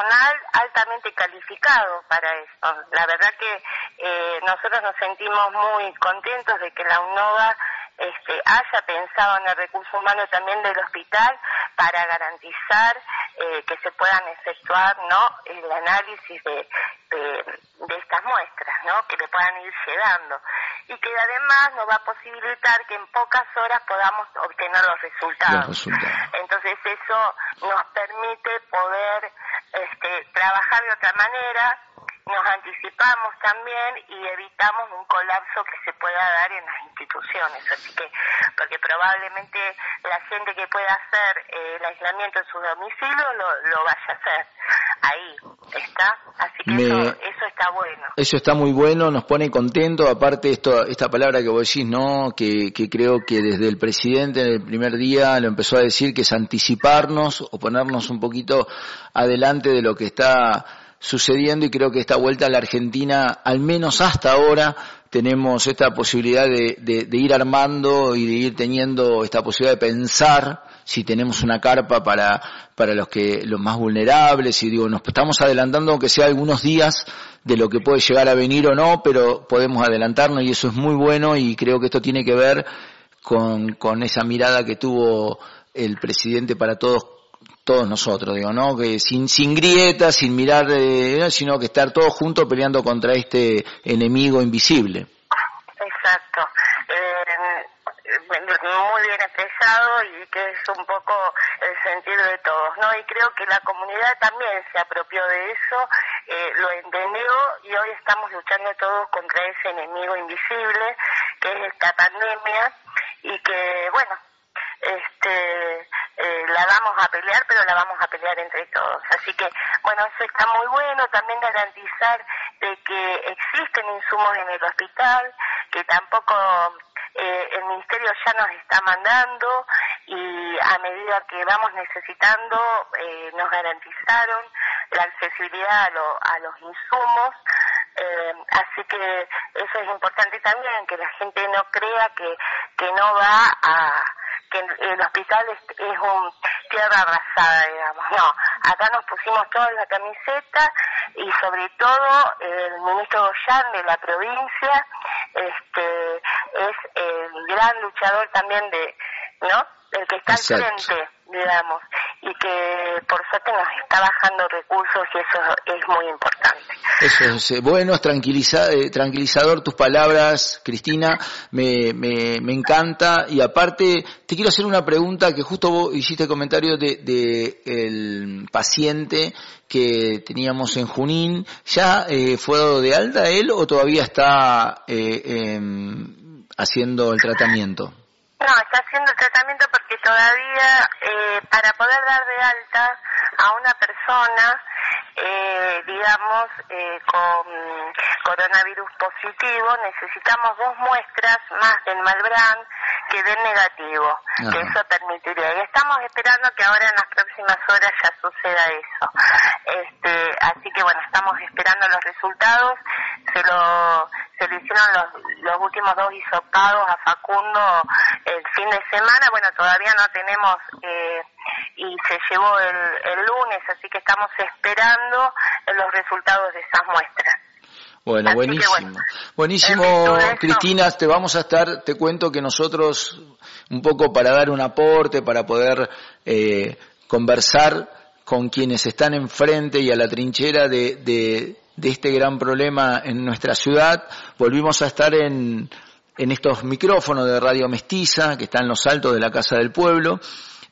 J: altamente calificado para eso. La verdad que eh, nosotros nos sentimos muy contentos de que la UNOVA este, haya pensado en el recurso humano también del hospital para garantizar eh, que se puedan efectuar, ¿no?, el análisis de, de, de estas muestras, ¿no?, que le puedan ir llegando, y que además nos va a posibilitar que en pocas horas podamos obtener los resultados.
F: Los resultados.
J: Entonces eso nos permite poder este, trabajar de otra manera, nos anticipamos también y evitamos un colapso que se pueda dar en las instituciones. Así que, porque probablemente la gente que pueda hacer eh, el aislamiento en su domicilio lo, lo vaya a hacer. Ahí está. Así que
F: Me...
J: eso, eso está bueno.
F: Eso está muy bueno, nos pone contento. Aparte, esto, esta palabra que vos decís, ¿no?, que, que creo que desde el presidente en el primer día lo empezó a decir, que es anticiparnos o ponernos un poquito adelante de lo que está sucediendo, y creo que esta vuelta a la Argentina, al menos hasta ahora, tenemos esta posibilidad de, de, de ir armando y de ir teniendo esta posibilidad de pensar si tenemos una carpa para para los que los más vulnerables, y digo, nos estamos adelantando aunque sea algunos días de lo que puede llegar a venir o no, pero podemos adelantarnos y eso es muy bueno, y creo que esto tiene que ver con con esa mirada que tuvo el presidente para todos todos nosotros, digo, ¿no?, que sin sin grietas, sin mirar, eh, sino que estar todos juntos peleando contra este enemigo invisible.
J: Exacto. Eh, muy bien expresado, y que es un poco el sentir de todos, ¿no? Y creo que la comunidad también se apropió de eso, eh, lo entendió, y hoy estamos luchando todos contra ese enemigo invisible que es esta pandemia, y que, bueno, este eh, la vamos a pelear, pero la vamos a pelear entre todos. Así que, bueno, eso está muy bueno. También garantizar de que existen insumos en el hospital, que tampoco eh, el Ministerio ya nos está mandando, y a medida que vamos necesitando, eh, nos garantizaron la accesibilidad a, lo, a los insumos. Eh, así que eso es importante también, que la gente no crea que, que no va a... que el hospital es, es un tierra arrasada, digamos. No, acá nos pusimos todos la camiseta, y sobre todo el ministro Goyán de la provincia este es el gran luchador también de, ¿no?, el que está
F: Exacto.
J: al frente, digamos, y que por suerte nos está bajando recursos, y eso es muy importante.
F: Eso es eh, bueno, es tranquiliza, eh, tranquilizador tus palabras, Cristina, me, me, me encanta. Y aparte, te quiero hacer una pregunta, que justo vos hiciste comentario de, de el paciente que teníamos en Junín. ¿Ya eh, fue dado de alta él o todavía está eh, eh, haciendo el tratamiento?
J: No, está haciendo el tratamiento porque todavía eh, para poder dar de alta a una persona, eh, digamos, eh, con coronavirus positivo, necesitamos dos muestras más del Malbrán que den negativo, Ajá. que eso permitiría. Y estamos esperando que ahora en las próximas horas ya suceda eso. Este, así que bueno, estamos esperando los resultados. Se lo se le hicieron los, los últimos dos hisopados a Facundo el fin de semana. Bueno, todavía no tenemos, eh, y se llevó el, el lunes, así que estamos esperando los resultados de esas muestras.
F: Bueno,
J: así
F: buenísimo.
J: Que, bueno,
F: buenísimo, Cristina, te vamos a estar, te cuento que nosotros, un poco para dar un aporte, para poder eh, conversar con quienes están enfrente y a la trinchera de, de de este gran problema en nuestra ciudad, volvimos a estar en, en estos micrófonos de Radio Mestiza, que están en los altos de la Casa del Pueblo,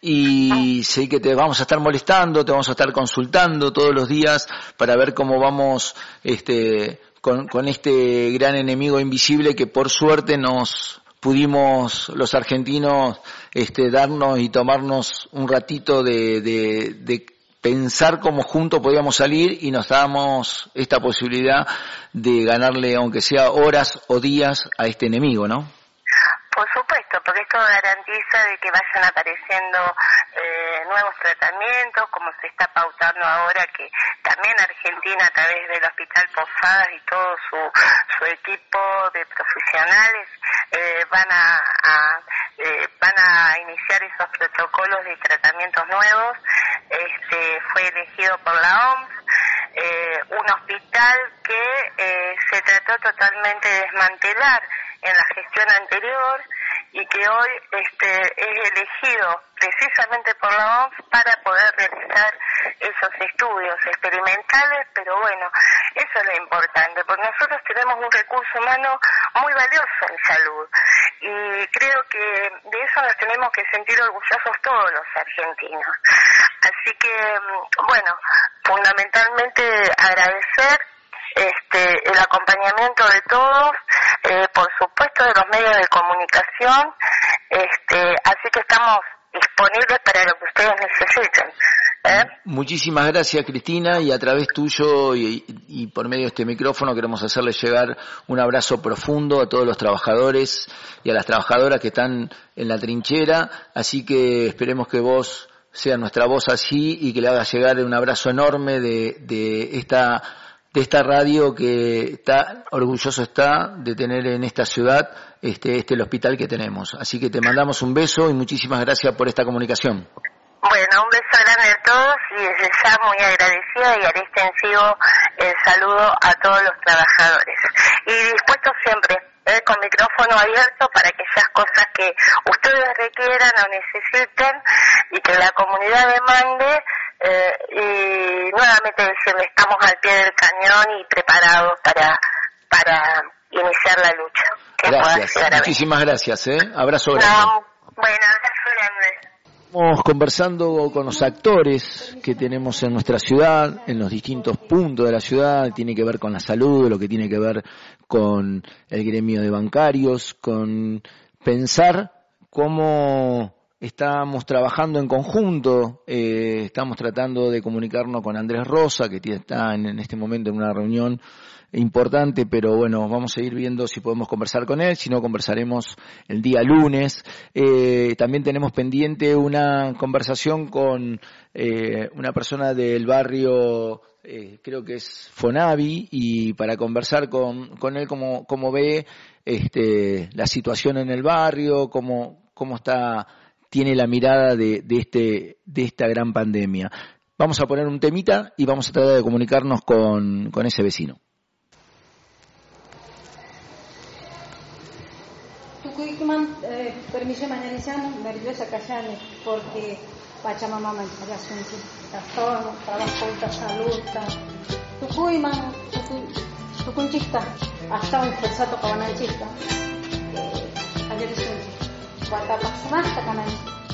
F: y sé que te vamos a estar molestando, te vamos a estar consultando todos los días para ver cómo vamos este con, con este gran enemigo invisible que por suerte nos pudimos los argentinos este darnos y tomarnos un ratito de, de, de pensar cómo juntos podíamos salir, y nos damos esta posibilidad de ganarle, aunque sea horas o días, a este enemigo, ¿no?
J: Por supuesto, porque esto garantiza de que vayan apareciendo eh, nuevos tratamientos, como se está pautando ahora, que también Argentina, a través del Hospital Posadas y todo su, su equipo de profesionales, eh, van a, a eh, van a iniciar esos protocolos de tratamientos nuevos. Este fue elegido por la O M S eh, un hospital que eh, se trató totalmente de desmantelar en la gestión anterior y que hoy este, es elegido precisamente por la O M S para poder realizar esos estudios experimentales, pero bueno, eso es lo importante, porque nosotros tenemos un recurso humano muy valioso en salud y creo que de eso nos tenemos que sentir orgullosos todos los argentinos. Así que, bueno, fundamentalmente agradecer este el acompañamiento de todos, eh, por supuesto de los medios de comunicación, este así que estamos disponibles para lo que ustedes necesiten. ¿eh?
F: Muchísimas gracias, Cristina, y a través tuyo y, y por medio de este micrófono queremos hacerle llegar un abrazo profundo a todos los trabajadores y a las trabajadoras que están en la trinchera, así que esperemos que vos seas nuestra voz así y que le hagas llegar un abrazo enorme de, de esta de esta radio que está orgulloso está de tener en esta ciudad este este el hospital que tenemos. Así que te mandamos un beso y muchísimas gracias por esta comunicación.
J: Bueno, un beso grande a todos y desde ya muy agradecida y haré extensivo el saludo a todos los trabajadores. Y dispuesto siempre, eh, con micrófono abierto para aquellas cosas que ustedes requieran o necesiten y que la comunidad demande. Eh, y nuevamente decirle, estamos al pie del cañón y preparados para para iniciar la lucha.
F: Gracias, muchísimas gracias, ¿eh? Abrazo grande.
J: No, bueno, abrazo grande.
F: Estamos conversando con los actores que tenemos en nuestra ciudad, en los distintos puntos de la ciudad, tiene que ver con la salud, lo que tiene que ver con el gremio de bancarios, con pensar cómo estamos trabajando en conjunto, eh, estamos tratando de comunicarnos con Andrés Rosa, que está en, en este momento en una reunión importante, pero bueno, vamos a ir viendo si podemos conversar con él, si no conversaremos el día lunes. Eh, también tenemos pendiente una conversación con eh, una persona del barrio, eh, creo que es Fonavi, y para conversar con, con él cómo, cómo ve este, la situación en el barrio, cómo, cómo está, tiene la mirada de, de, este, de esta gran pandemia. Vamos a poner un temita y vamos a tratar de comunicarnos con, con ese vecino.
K: Tucumán, eh, permiso manalizamos, nerviosa callane, porque Pachamama mancharasunchi, todo trabajo, salud, Tucumán, Tucunchista, hasta un forzato cabananchista, ayer sunchi, Guatapaxumasta canal.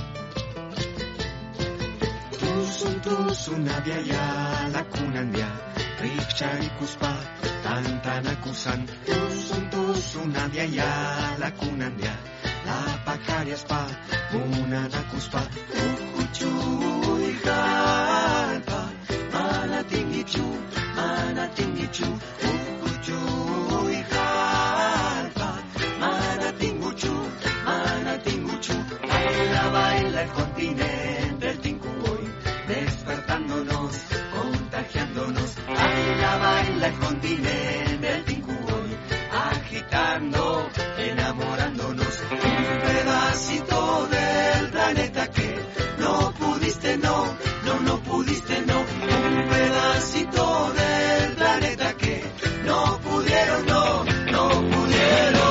L: Tusun tusun abiaya lakunandia, Rikchari kuspa, tantana kusan, tusun tusun abiaya lakunandia, la pacarias pa, munana kuspa, uhuchu igalpa, mana tingichu, mana tingichu, uhuchu igalpa, mana tinguchu, mana tinguchu, baila, baila el continente, el tincu hoy, despertándonos, contagiándonos, baila, baila el continente, el tincu hoy, agitando, enamorándonos, un pedacito del planeta que no pudiste, no, no, no pudiste, no, un pedacito del planeta que no pudieron, no, no pudieron.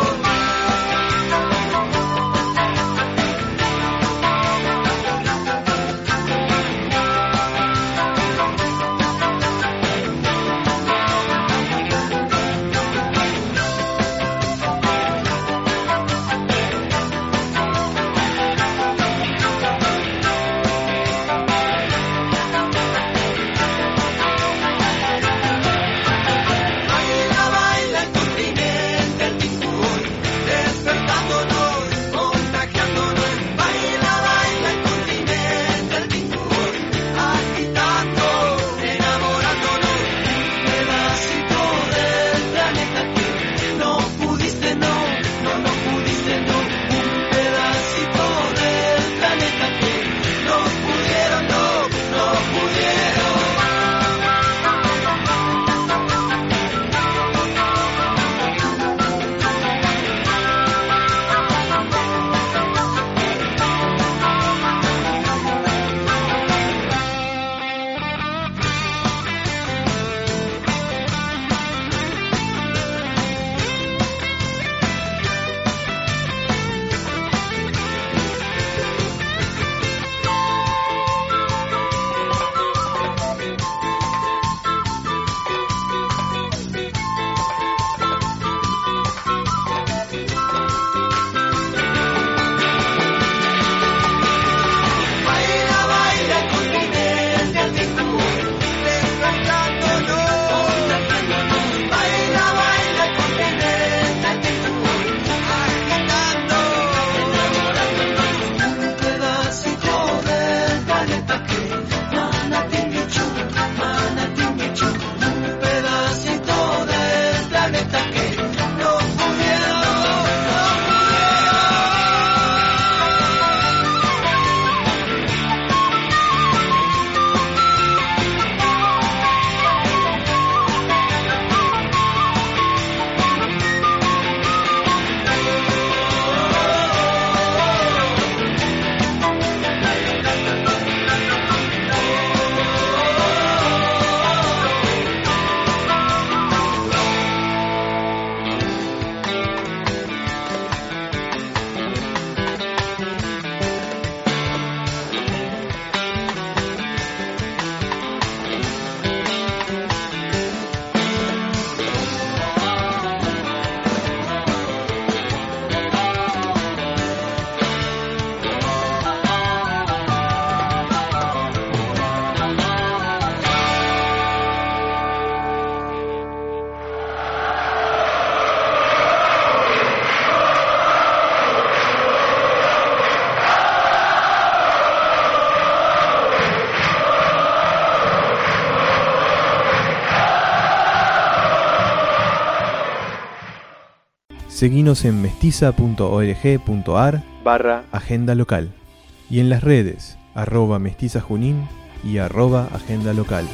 A: Seguinos en mestiza punto org.ar
B: barra
A: agenda local y en las redes arroba mestizajunín y arroba agenda local.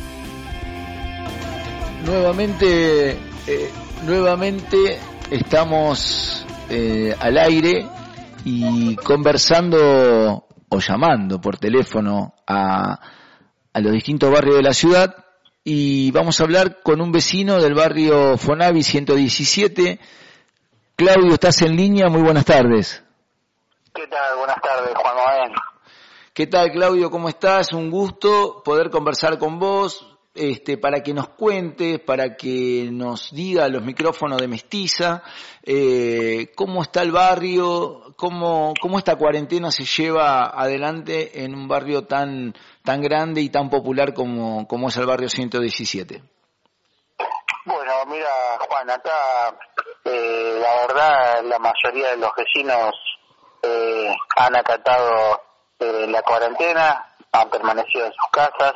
F: Nuevamente, eh, nuevamente estamos eh, al aire y conversando o llamando por teléfono a, a los distintos barrios de la ciudad, y vamos a hablar con un vecino del barrio Fonavi ciento diecisiete. Claudio, ¿estás en línea? Muy buenas tardes.
M: ¿Qué tal? Buenas tardes, Juan Manuel.
F: ¿Qué tal, Claudio? ¿Cómo estás? Un gusto poder conversar con vos, este, para que nos cuentes, para que nos diga a los micrófonos de Mestiza, eh, cómo está el barrio, cómo, cómo esta cuarentena se lleva adelante en un barrio tan, tan grande y tan popular como, como es el barrio ciento diecisiete.
M: Bueno, mira, Juan, acá eh, la verdad la mayoría de los vecinos eh, han acatado eh, la cuarentena, han permanecido en sus casas.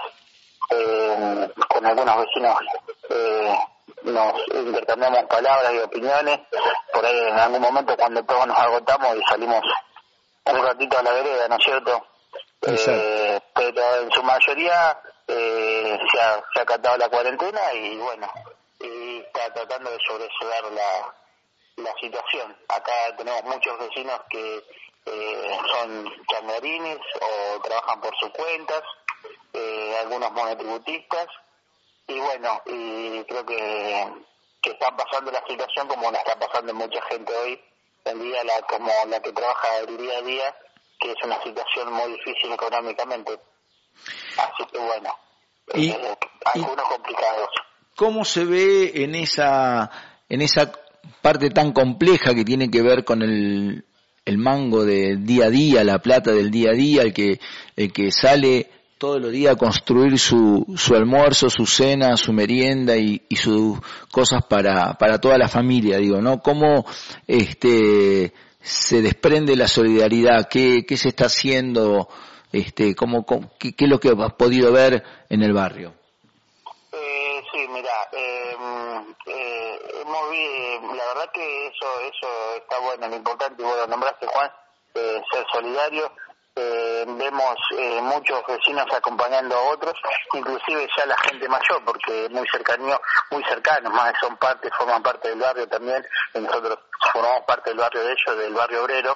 M: Eh, con algunos vecinos eh, nos intercambiamos palabras y opiniones. Por ahí en algún momento cuando todos nos agotamos y salimos un ratito a la vereda, ¿no es cierto? Eh, pero en su mayoría eh, se, ha, se ha acatado la cuarentena y bueno, y está tratando de sobrellevar la, la situación. Acá tenemos muchos vecinos que eh, son changarines o trabajan por sus cuentas, eh, algunos monotributistas, y bueno, y creo que, que están pasando la situación como la está pasando mucha gente hoy en día, la, como la que trabaja el día a día, que es una situación muy difícil económicamente. Así que bueno,
F: y,
M: eh, algunos
F: y,
M: complicados.
F: ¿Cómo se ve en esa en esa parte tan compleja que tiene que ver con el el mango del día a día, la plata del día a día, el que el que sale todos los días a construir su su almuerzo, su cena, su merienda y, y sus cosas para para toda la familia, digo, ¿no? ¿Cómo este se desprende la solidaridad? ¿Qué qué se está haciendo? Este, ¿cómo, cómo qué, qué es lo que has podido ver en el barrio?
M: Eh, sí, mira, eh, eh, hemos vi, la verdad que eso eso está bueno, lo importante, y vos lo nombraste, Juan, eh, ser solidario. Eh, vemos eh, muchos vecinos acompañando a otros, inclusive ya la gente mayor, porque muy cercano, muy cercanos, más son parte, forman parte del barrio también, y nosotros formamos parte del barrio de ellos, del barrio obrero,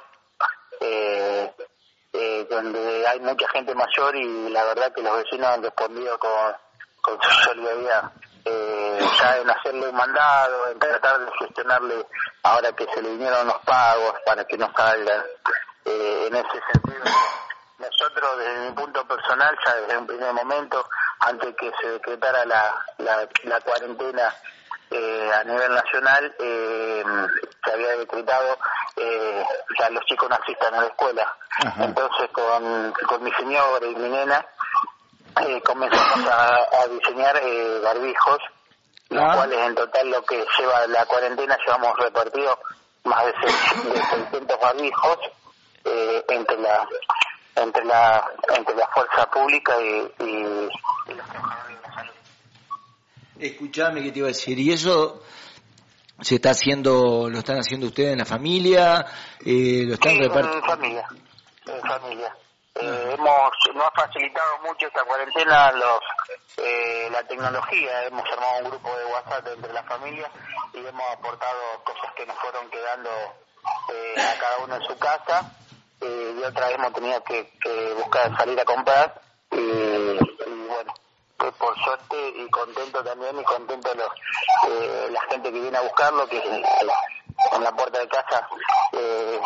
M: eh, eh, donde hay mucha gente mayor, y la verdad que los vecinos han respondido con, con su solidaridad, eh, ya en hacerle un mandado, en tratar de gestionarle ahora que se le vinieron los pagos para que no salgan. Eh, en ese sentido, nosotros desde mi punto personal, ya desde un primer momento, antes que se decretara la, la, la cuarentena eh, a nivel nacional, eh, se había decretado eh, ya los chicos no asistan a la escuela. Ajá. Entonces con, con mi señora y mi nena eh, comenzamos a, a diseñar eh, barbijos, los ah. cuales en total lo que lleva la cuarentena llevamos repartido más de seiscientos barbijos eh, entre la entre la entre la fuerza pública y, y, y los trabajadores de la salud.
F: Escuchame, ¿qué te iba a decir? ¿Y eso se está haciendo, lo están haciendo ustedes en la familia? Eh, ¿Lo están
M: sí,
F: repartiendo?
M: En familia, en familia. Eh, hemos nos ha facilitado mucho esta cuarentena los eh, la tecnología. Hemos armado un grupo de WhatsApp entre la familia y hemos aportado cosas que nos fueron quedando eh, a cada uno en su casa, eh, y otra vez hemos tenido que, que buscar salir a comprar y, y bueno, pues por suerte y contento también, y contento los eh, la gente que viene a buscarlo, que eh, en la puerta de casa eh,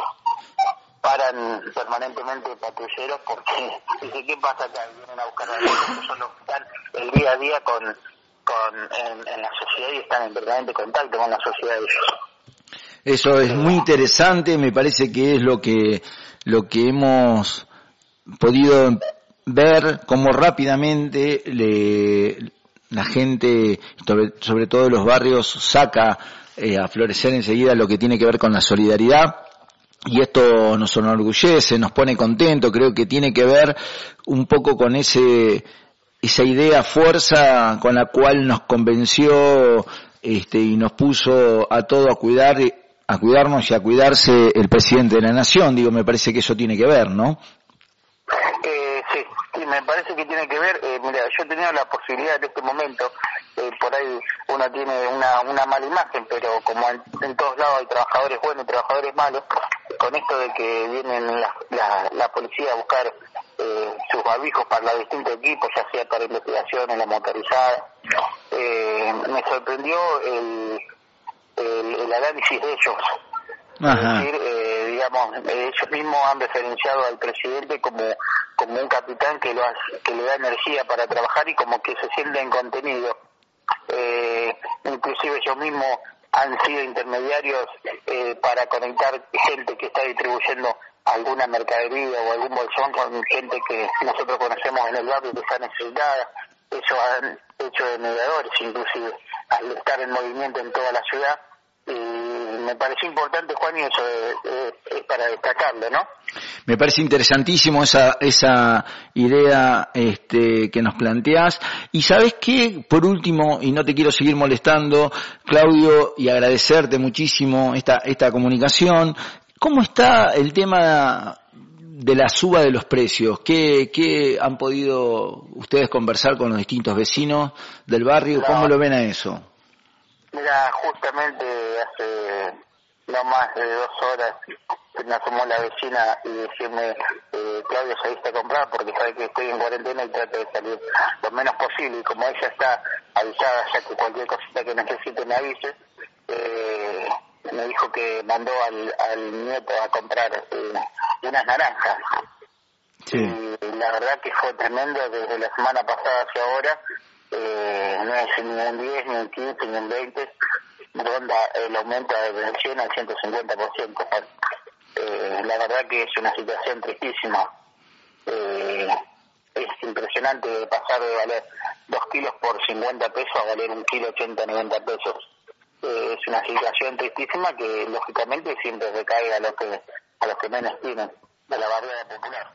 M: paran permanentemente patrulleros porque dice, ¿qué pasa acá? Vienen a buscar a los que son los que están el día a día con, con en, en la sociedad y están en permanente contacto con la sociedad de ellos.
F: Eso es muy interesante, me parece que es lo que lo que hemos podido ver, cómo rápidamente le, la gente, sobre, sobre todo en los barrios, saca eh, a florecer enseguida lo que tiene que ver con la solidaridad. Y esto nos enorgullece, nos pone contento, creo que tiene que ver un poco con ese esa idea, fuerza con la cual nos convenció este, y nos puso a todo a cuidar a cuidarnos y a cuidarse el presidente de la Nación. Digo, me parece que eso tiene que ver, ¿no?
M: Eh, sí, sí, me parece que tiene que ver. Eh, mira, yo he tenido la posibilidad en este momento, eh, por ahí uno tiene una, una mala imagen, pero como en, en todos lados hay trabajadores buenos y trabajadores malos, con esto de que vienen la, la, la policía a buscar eh, sus barbijos para los distintos equipos, ya sea para investigaciones, la motorizada, eh, me sorprendió el, el, el análisis de ellos.
F: Ajá.
M: Es decir, eh, digamos, eh, ellos mismos han referenciado al presidente como como un capitán que lo hace, que le da energía para trabajar y como que se sienten contenido. Eh, inclusive ellos mismos han sido intermediarios eh, para conectar gente que está distribuyendo alguna mercadería o algún bolsón con gente que nosotros conocemos en el barrio que está necesitada. Ellos han hecho de mediadores, inclusive, al estar en movimiento en toda la ciudad. Y me pareció importante, Juan, y eso es, es, es para destacarlo, ¿no?
F: Me parece interesantísimo esa esa idea este, que nos planteás. Y ¿sabés qué? Por último, y no te quiero seguir molestando, Claudio, y agradecerte muchísimo esta esta comunicación, ¿cómo está el tema de la suba de los precios? ¿Qué, qué han podido ustedes conversar con los distintos vecinos del barrio?
M: No.
F: ¿Cómo lo ven a eso?
M: Mira, justamente hace no más de dos horas me asomó la vecina y decirme, eh, Claudio, saliste a comprar porque sabe que estoy en cuarentena y trato de salir lo menos posible. Y como ella está avisada, ya que cualquier cosita que necesite me avise, eh, me dijo que mandó al, al nieto a comprar eh, unas naranjas.
F: Sí.
M: Y la verdad que fue tremendo desde la semana pasada hacia ahora. Eh, no es ni un diez, ni un quince, ni un veinte, ronda el aumento del cien al ciento cincuenta por ciento. Eh, la verdad que es una situación tristísima. Eh, es impresionante pasar de valer dos kilos por cincuenta pesos a valer un kilo ochenta, noventa pesos. Eh, es una situación tristísima que lógicamente siempre recae a los que, a los que menos tienen de la barriada popular.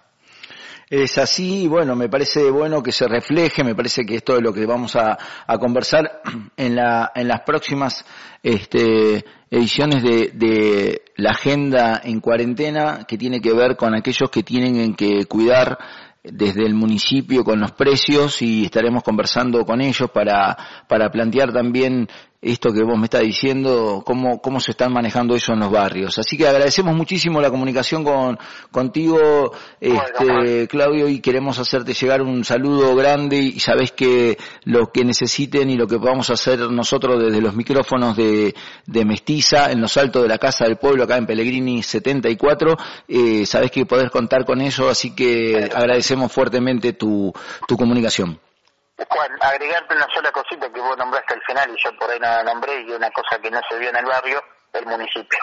F: Es así, y bueno, me parece bueno que se refleje, me parece que esto es lo que vamos a, a conversar en la en las próximas este, ediciones de, de la agenda en cuarentena, que tiene que ver con aquellos que tienen que cuidar desde el municipio con los precios, y estaremos conversando con ellos para para plantear también esto que vos me estás diciendo, cómo cómo se están manejando ellos en los barrios. Así que agradecemos muchísimo la comunicación con contigo, este, bueno, Claudio, y queremos hacerte llegar un saludo grande, y sabés que lo que necesiten y lo que podamos hacer nosotros desde los micrófonos de, de Mestiza, en los altos de la Casa del Pueblo, acá en Pellegrini setenta y cuatro, eh, sabés que podés contar con eso, así que agradecemos fuertemente tu, tu comunicación.
M: Juan, agregarte una sola cosita que vos nombraste al final y yo por ahí no la nombré, y una cosa que no se vio en el barrio, el municipio.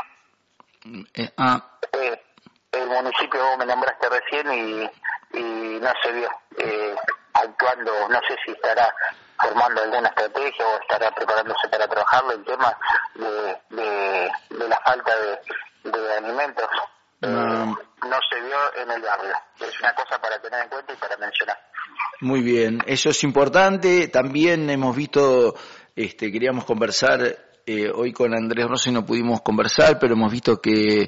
F: Eh, ah.
M: Eh, el municipio vos me nombraste recién y, y no se vio eh, actuando, no sé si estará formando alguna estrategia o estará preparándose para trabajarlo, el tema de, de, de la falta de, de alimentos. Eh, no. no se vio en el barrio. Es una cosa para tener en cuenta y para mencionar.
F: Muy bien, eso es importante. También hemos visto, este, queríamos conversar eh, hoy con Andrés Rossi, no pudimos conversar, pero hemos visto que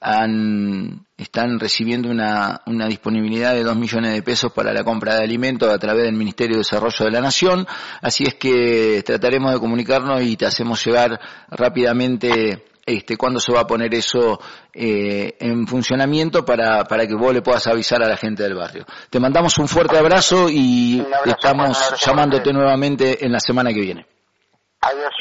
F: han están recibiendo una, una disponibilidad de dos millones de pesos para la compra de alimentos a través del Ministerio de Desarrollo de la Nación. Así es que trataremos de comunicarnos y te hacemos llegar rápidamente este cuándo se va a poner eso eh, en funcionamiento para para que vos le puedas avisar a la gente del barrio. Te mandamos un fuerte abrazo y un abrazo, estamos un abrazo, llamándote nuevamente en la semana que viene.
M: Adiós.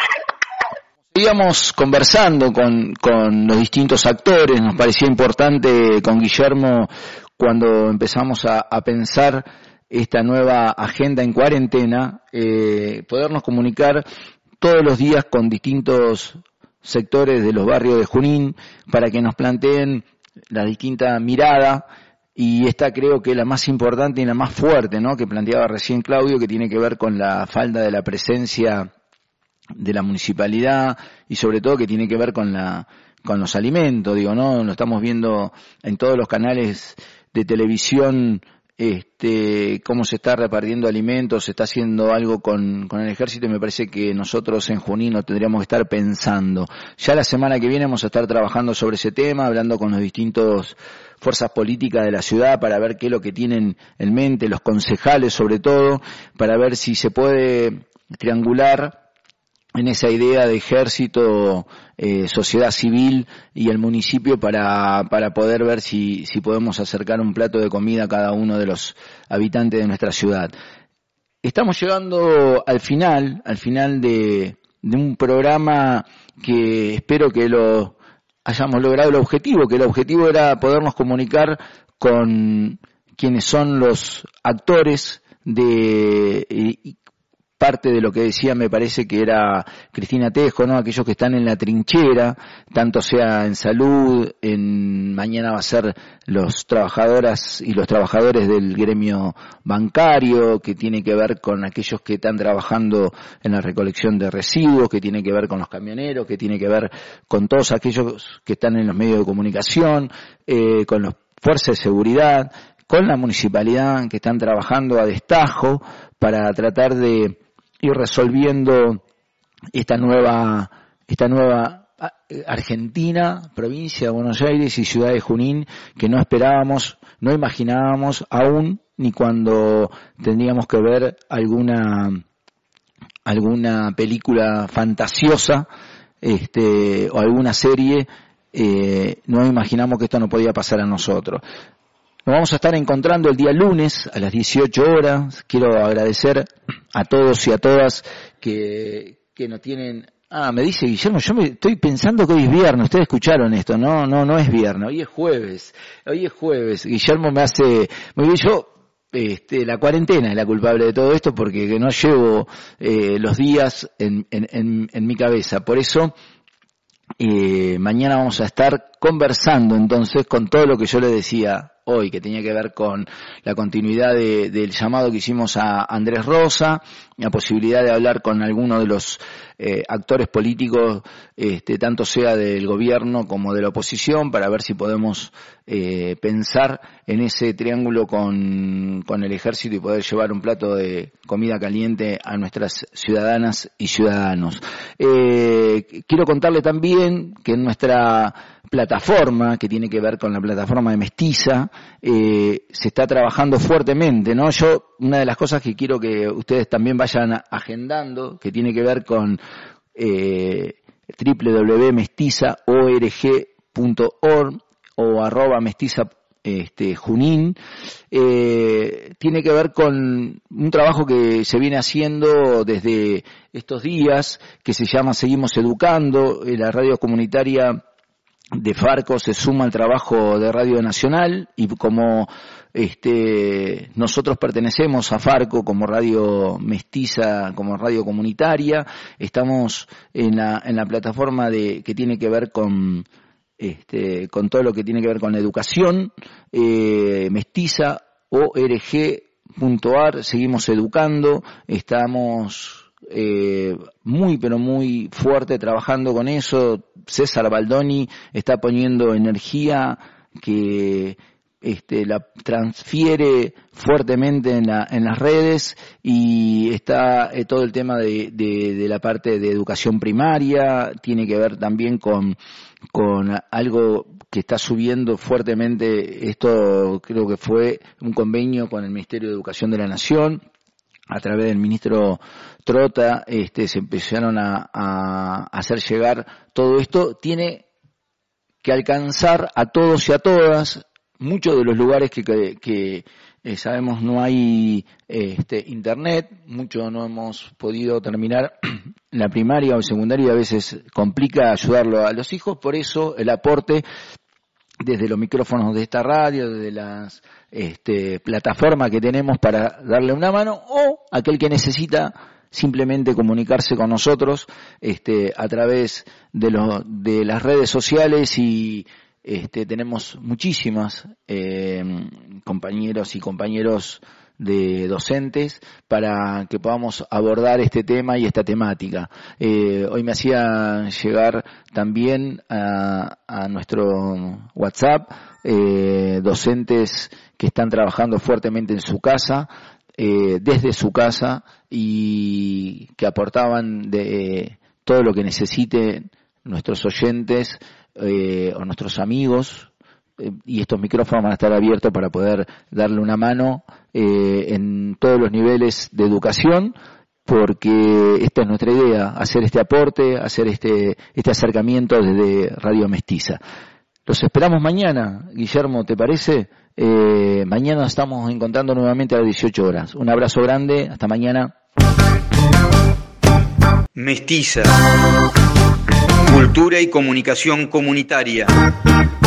F: Seguíamos conversando con, con los distintos actores. Nos parecía importante con Guillermo, cuando empezamos a, a pensar esta nueva agenda en cuarentena, eh, podernos comunicar todos los días con distintos sectores de los barrios de Junín para que nos planteen la distinta mirada, y esta creo que es la más importante y la más fuerte, ¿no?, que planteaba recién Claudio, que tiene que ver con la falta de la presencia de la municipalidad y sobre todo que tiene que ver con la con los alimentos, digo, ¿no? Lo estamos viendo en todos los canales de televisión este, cómo se está repartiendo alimentos, se está haciendo algo con, con el ejército, y me parece que nosotros en Junín lo tendríamos que estar pensando. Ya la semana que viene vamos a estar trabajando sobre ese tema, hablando con los distintos fuerzas políticas de la ciudad para ver qué es lo que tienen en mente, los concejales sobre todo, para ver si se puede triangular en esa idea de ejército, eh, sociedad civil y el municipio para, para poder ver si, si podemos acercar un plato de comida a cada uno de los habitantes de nuestra ciudad. Estamos llegando al final, al final de, de un programa que espero que lo hayamos logrado el objetivo, que el objetivo era podernos comunicar con quienes son los actores de eh, parte de lo que decía, me parece que era Cristina Tejo, ¿no? Aquellos que están en la trinchera, tanto sea en salud, en mañana va a ser los trabajadoras y los trabajadores del gremio bancario, que tiene que ver con aquellos que están trabajando en la recolección de residuos, que tiene que ver con los camioneros, que tiene que ver con todos aquellos que están en los medios de comunicación, eh, con las fuerzas de seguridad, con la municipalidad, que están trabajando a destajo para tratar de ir resolviendo esta nueva, esta nueva Argentina, provincia de Buenos Aires y ciudad de Junín, que no esperábamos, no imaginábamos aún ni cuando tendríamos que ver alguna, alguna película fantasiosa, este, o alguna serie, eh, no imaginamos que esto no podía pasar a nosotros. Nos vamos a estar encontrando el día lunes a las dieciocho horas. Quiero agradecer a todos y a todas que, que nos tienen... Ah, me dice Guillermo, yo me estoy pensando que hoy es viernes. Ustedes escucharon esto. No, no, no es viernes. Hoy es jueves. Hoy es jueves. Guillermo me hace... Muy bien, yo... Este, la cuarentena es la culpable de todo esto porque no llevo eh, los días en, en, en, en mi cabeza. Por eso... Eh, mañana vamos a estar conversando entonces con todo lo que yo le decía hoy, que tenía que ver con la continuidad de, del llamado que hicimos a Andrés Rosa, la posibilidad de hablar con alguno de los eh, actores políticos, este, tanto sea del gobierno como de la oposición, para ver si podemos eh, pensar en ese triángulo con, con el ejército y poder llevar un plato de comida caliente a nuestras ciudadanas y ciudadanos. Eh, quiero contarle también que en nuestra plataforma, que tiene que ver con la plataforma de Mestiza, eh, se está trabajando fuertemente, ¿no? Yo, una de las cosas que quiero que ustedes también vayan agendando, que tiene que ver con eh, doble u doble u doble u punto mestiza org punto org o arroba mestiza este, Junín, eh, tiene que ver con un trabajo que se viene haciendo desde estos días, que se llama Seguimos Educando. La radio comunitaria de Farco se suma al trabajo de Radio Nacional, y como este nosotros pertenecemos a Farco como radio mestiza, como radio comunitaria, estamos en la en la plataforma de que tiene que ver con este con todo lo que tiene que ver con la educación, eh, mestiza org punto ar. Seguimos educando, estamos Eh, muy pero muy fuerte trabajando con eso. César Baldoni está poniendo energía que este, la transfiere fuertemente en, la, en las redes, y está eh, todo el tema de, de, de la parte de educación primaria, tiene que ver también con, con algo que está subiendo fuertemente. Esto creo que fue un convenio con el Ministerio de Educación de la Nación. A través del ministro Trota, este, se empezaron a, a hacer llegar todo esto. Tiene que alcanzar a todos y a todas. Muchos de los lugares que, que, que eh, sabemos no hay este, internet, muchos no hemos podido terminar la primaria o el secundario, y a veces complica ayudarlo a los hijos. Por eso el aporte desde los micrófonos de esta radio, desde las este, plataformas que tenemos para darle una mano, o aquel que necesita simplemente comunicarse con nosotros este, a través de, lo, de las redes sociales, y este, tenemos muchísimas eh, compañeros y compañeros de docentes para que podamos abordar este tema y esta temática. Eh, hoy me hacía llegar también a, a nuestro WhatsApp eh, docentes que están trabajando fuertemente en su casa, eh, desde su casa, y que aportaban de eh, todo lo que necesiten nuestros oyentes eh, o nuestros amigos. Y estos micrófonos van a estar abiertos para poder darle una mano eh, en todos los niveles de educación, porque esta es nuestra idea, hacer este aporte, hacer este este acercamiento desde Radio Mestiza. Los esperamos mañana, Guillermo, ¿te parece? Eh, mañana nos estamos encontrando nuevamente a las dieciocho horas. Un abrazo grande, hasta mañana.
N: Mestiza, cultura y comunicación comunitaria.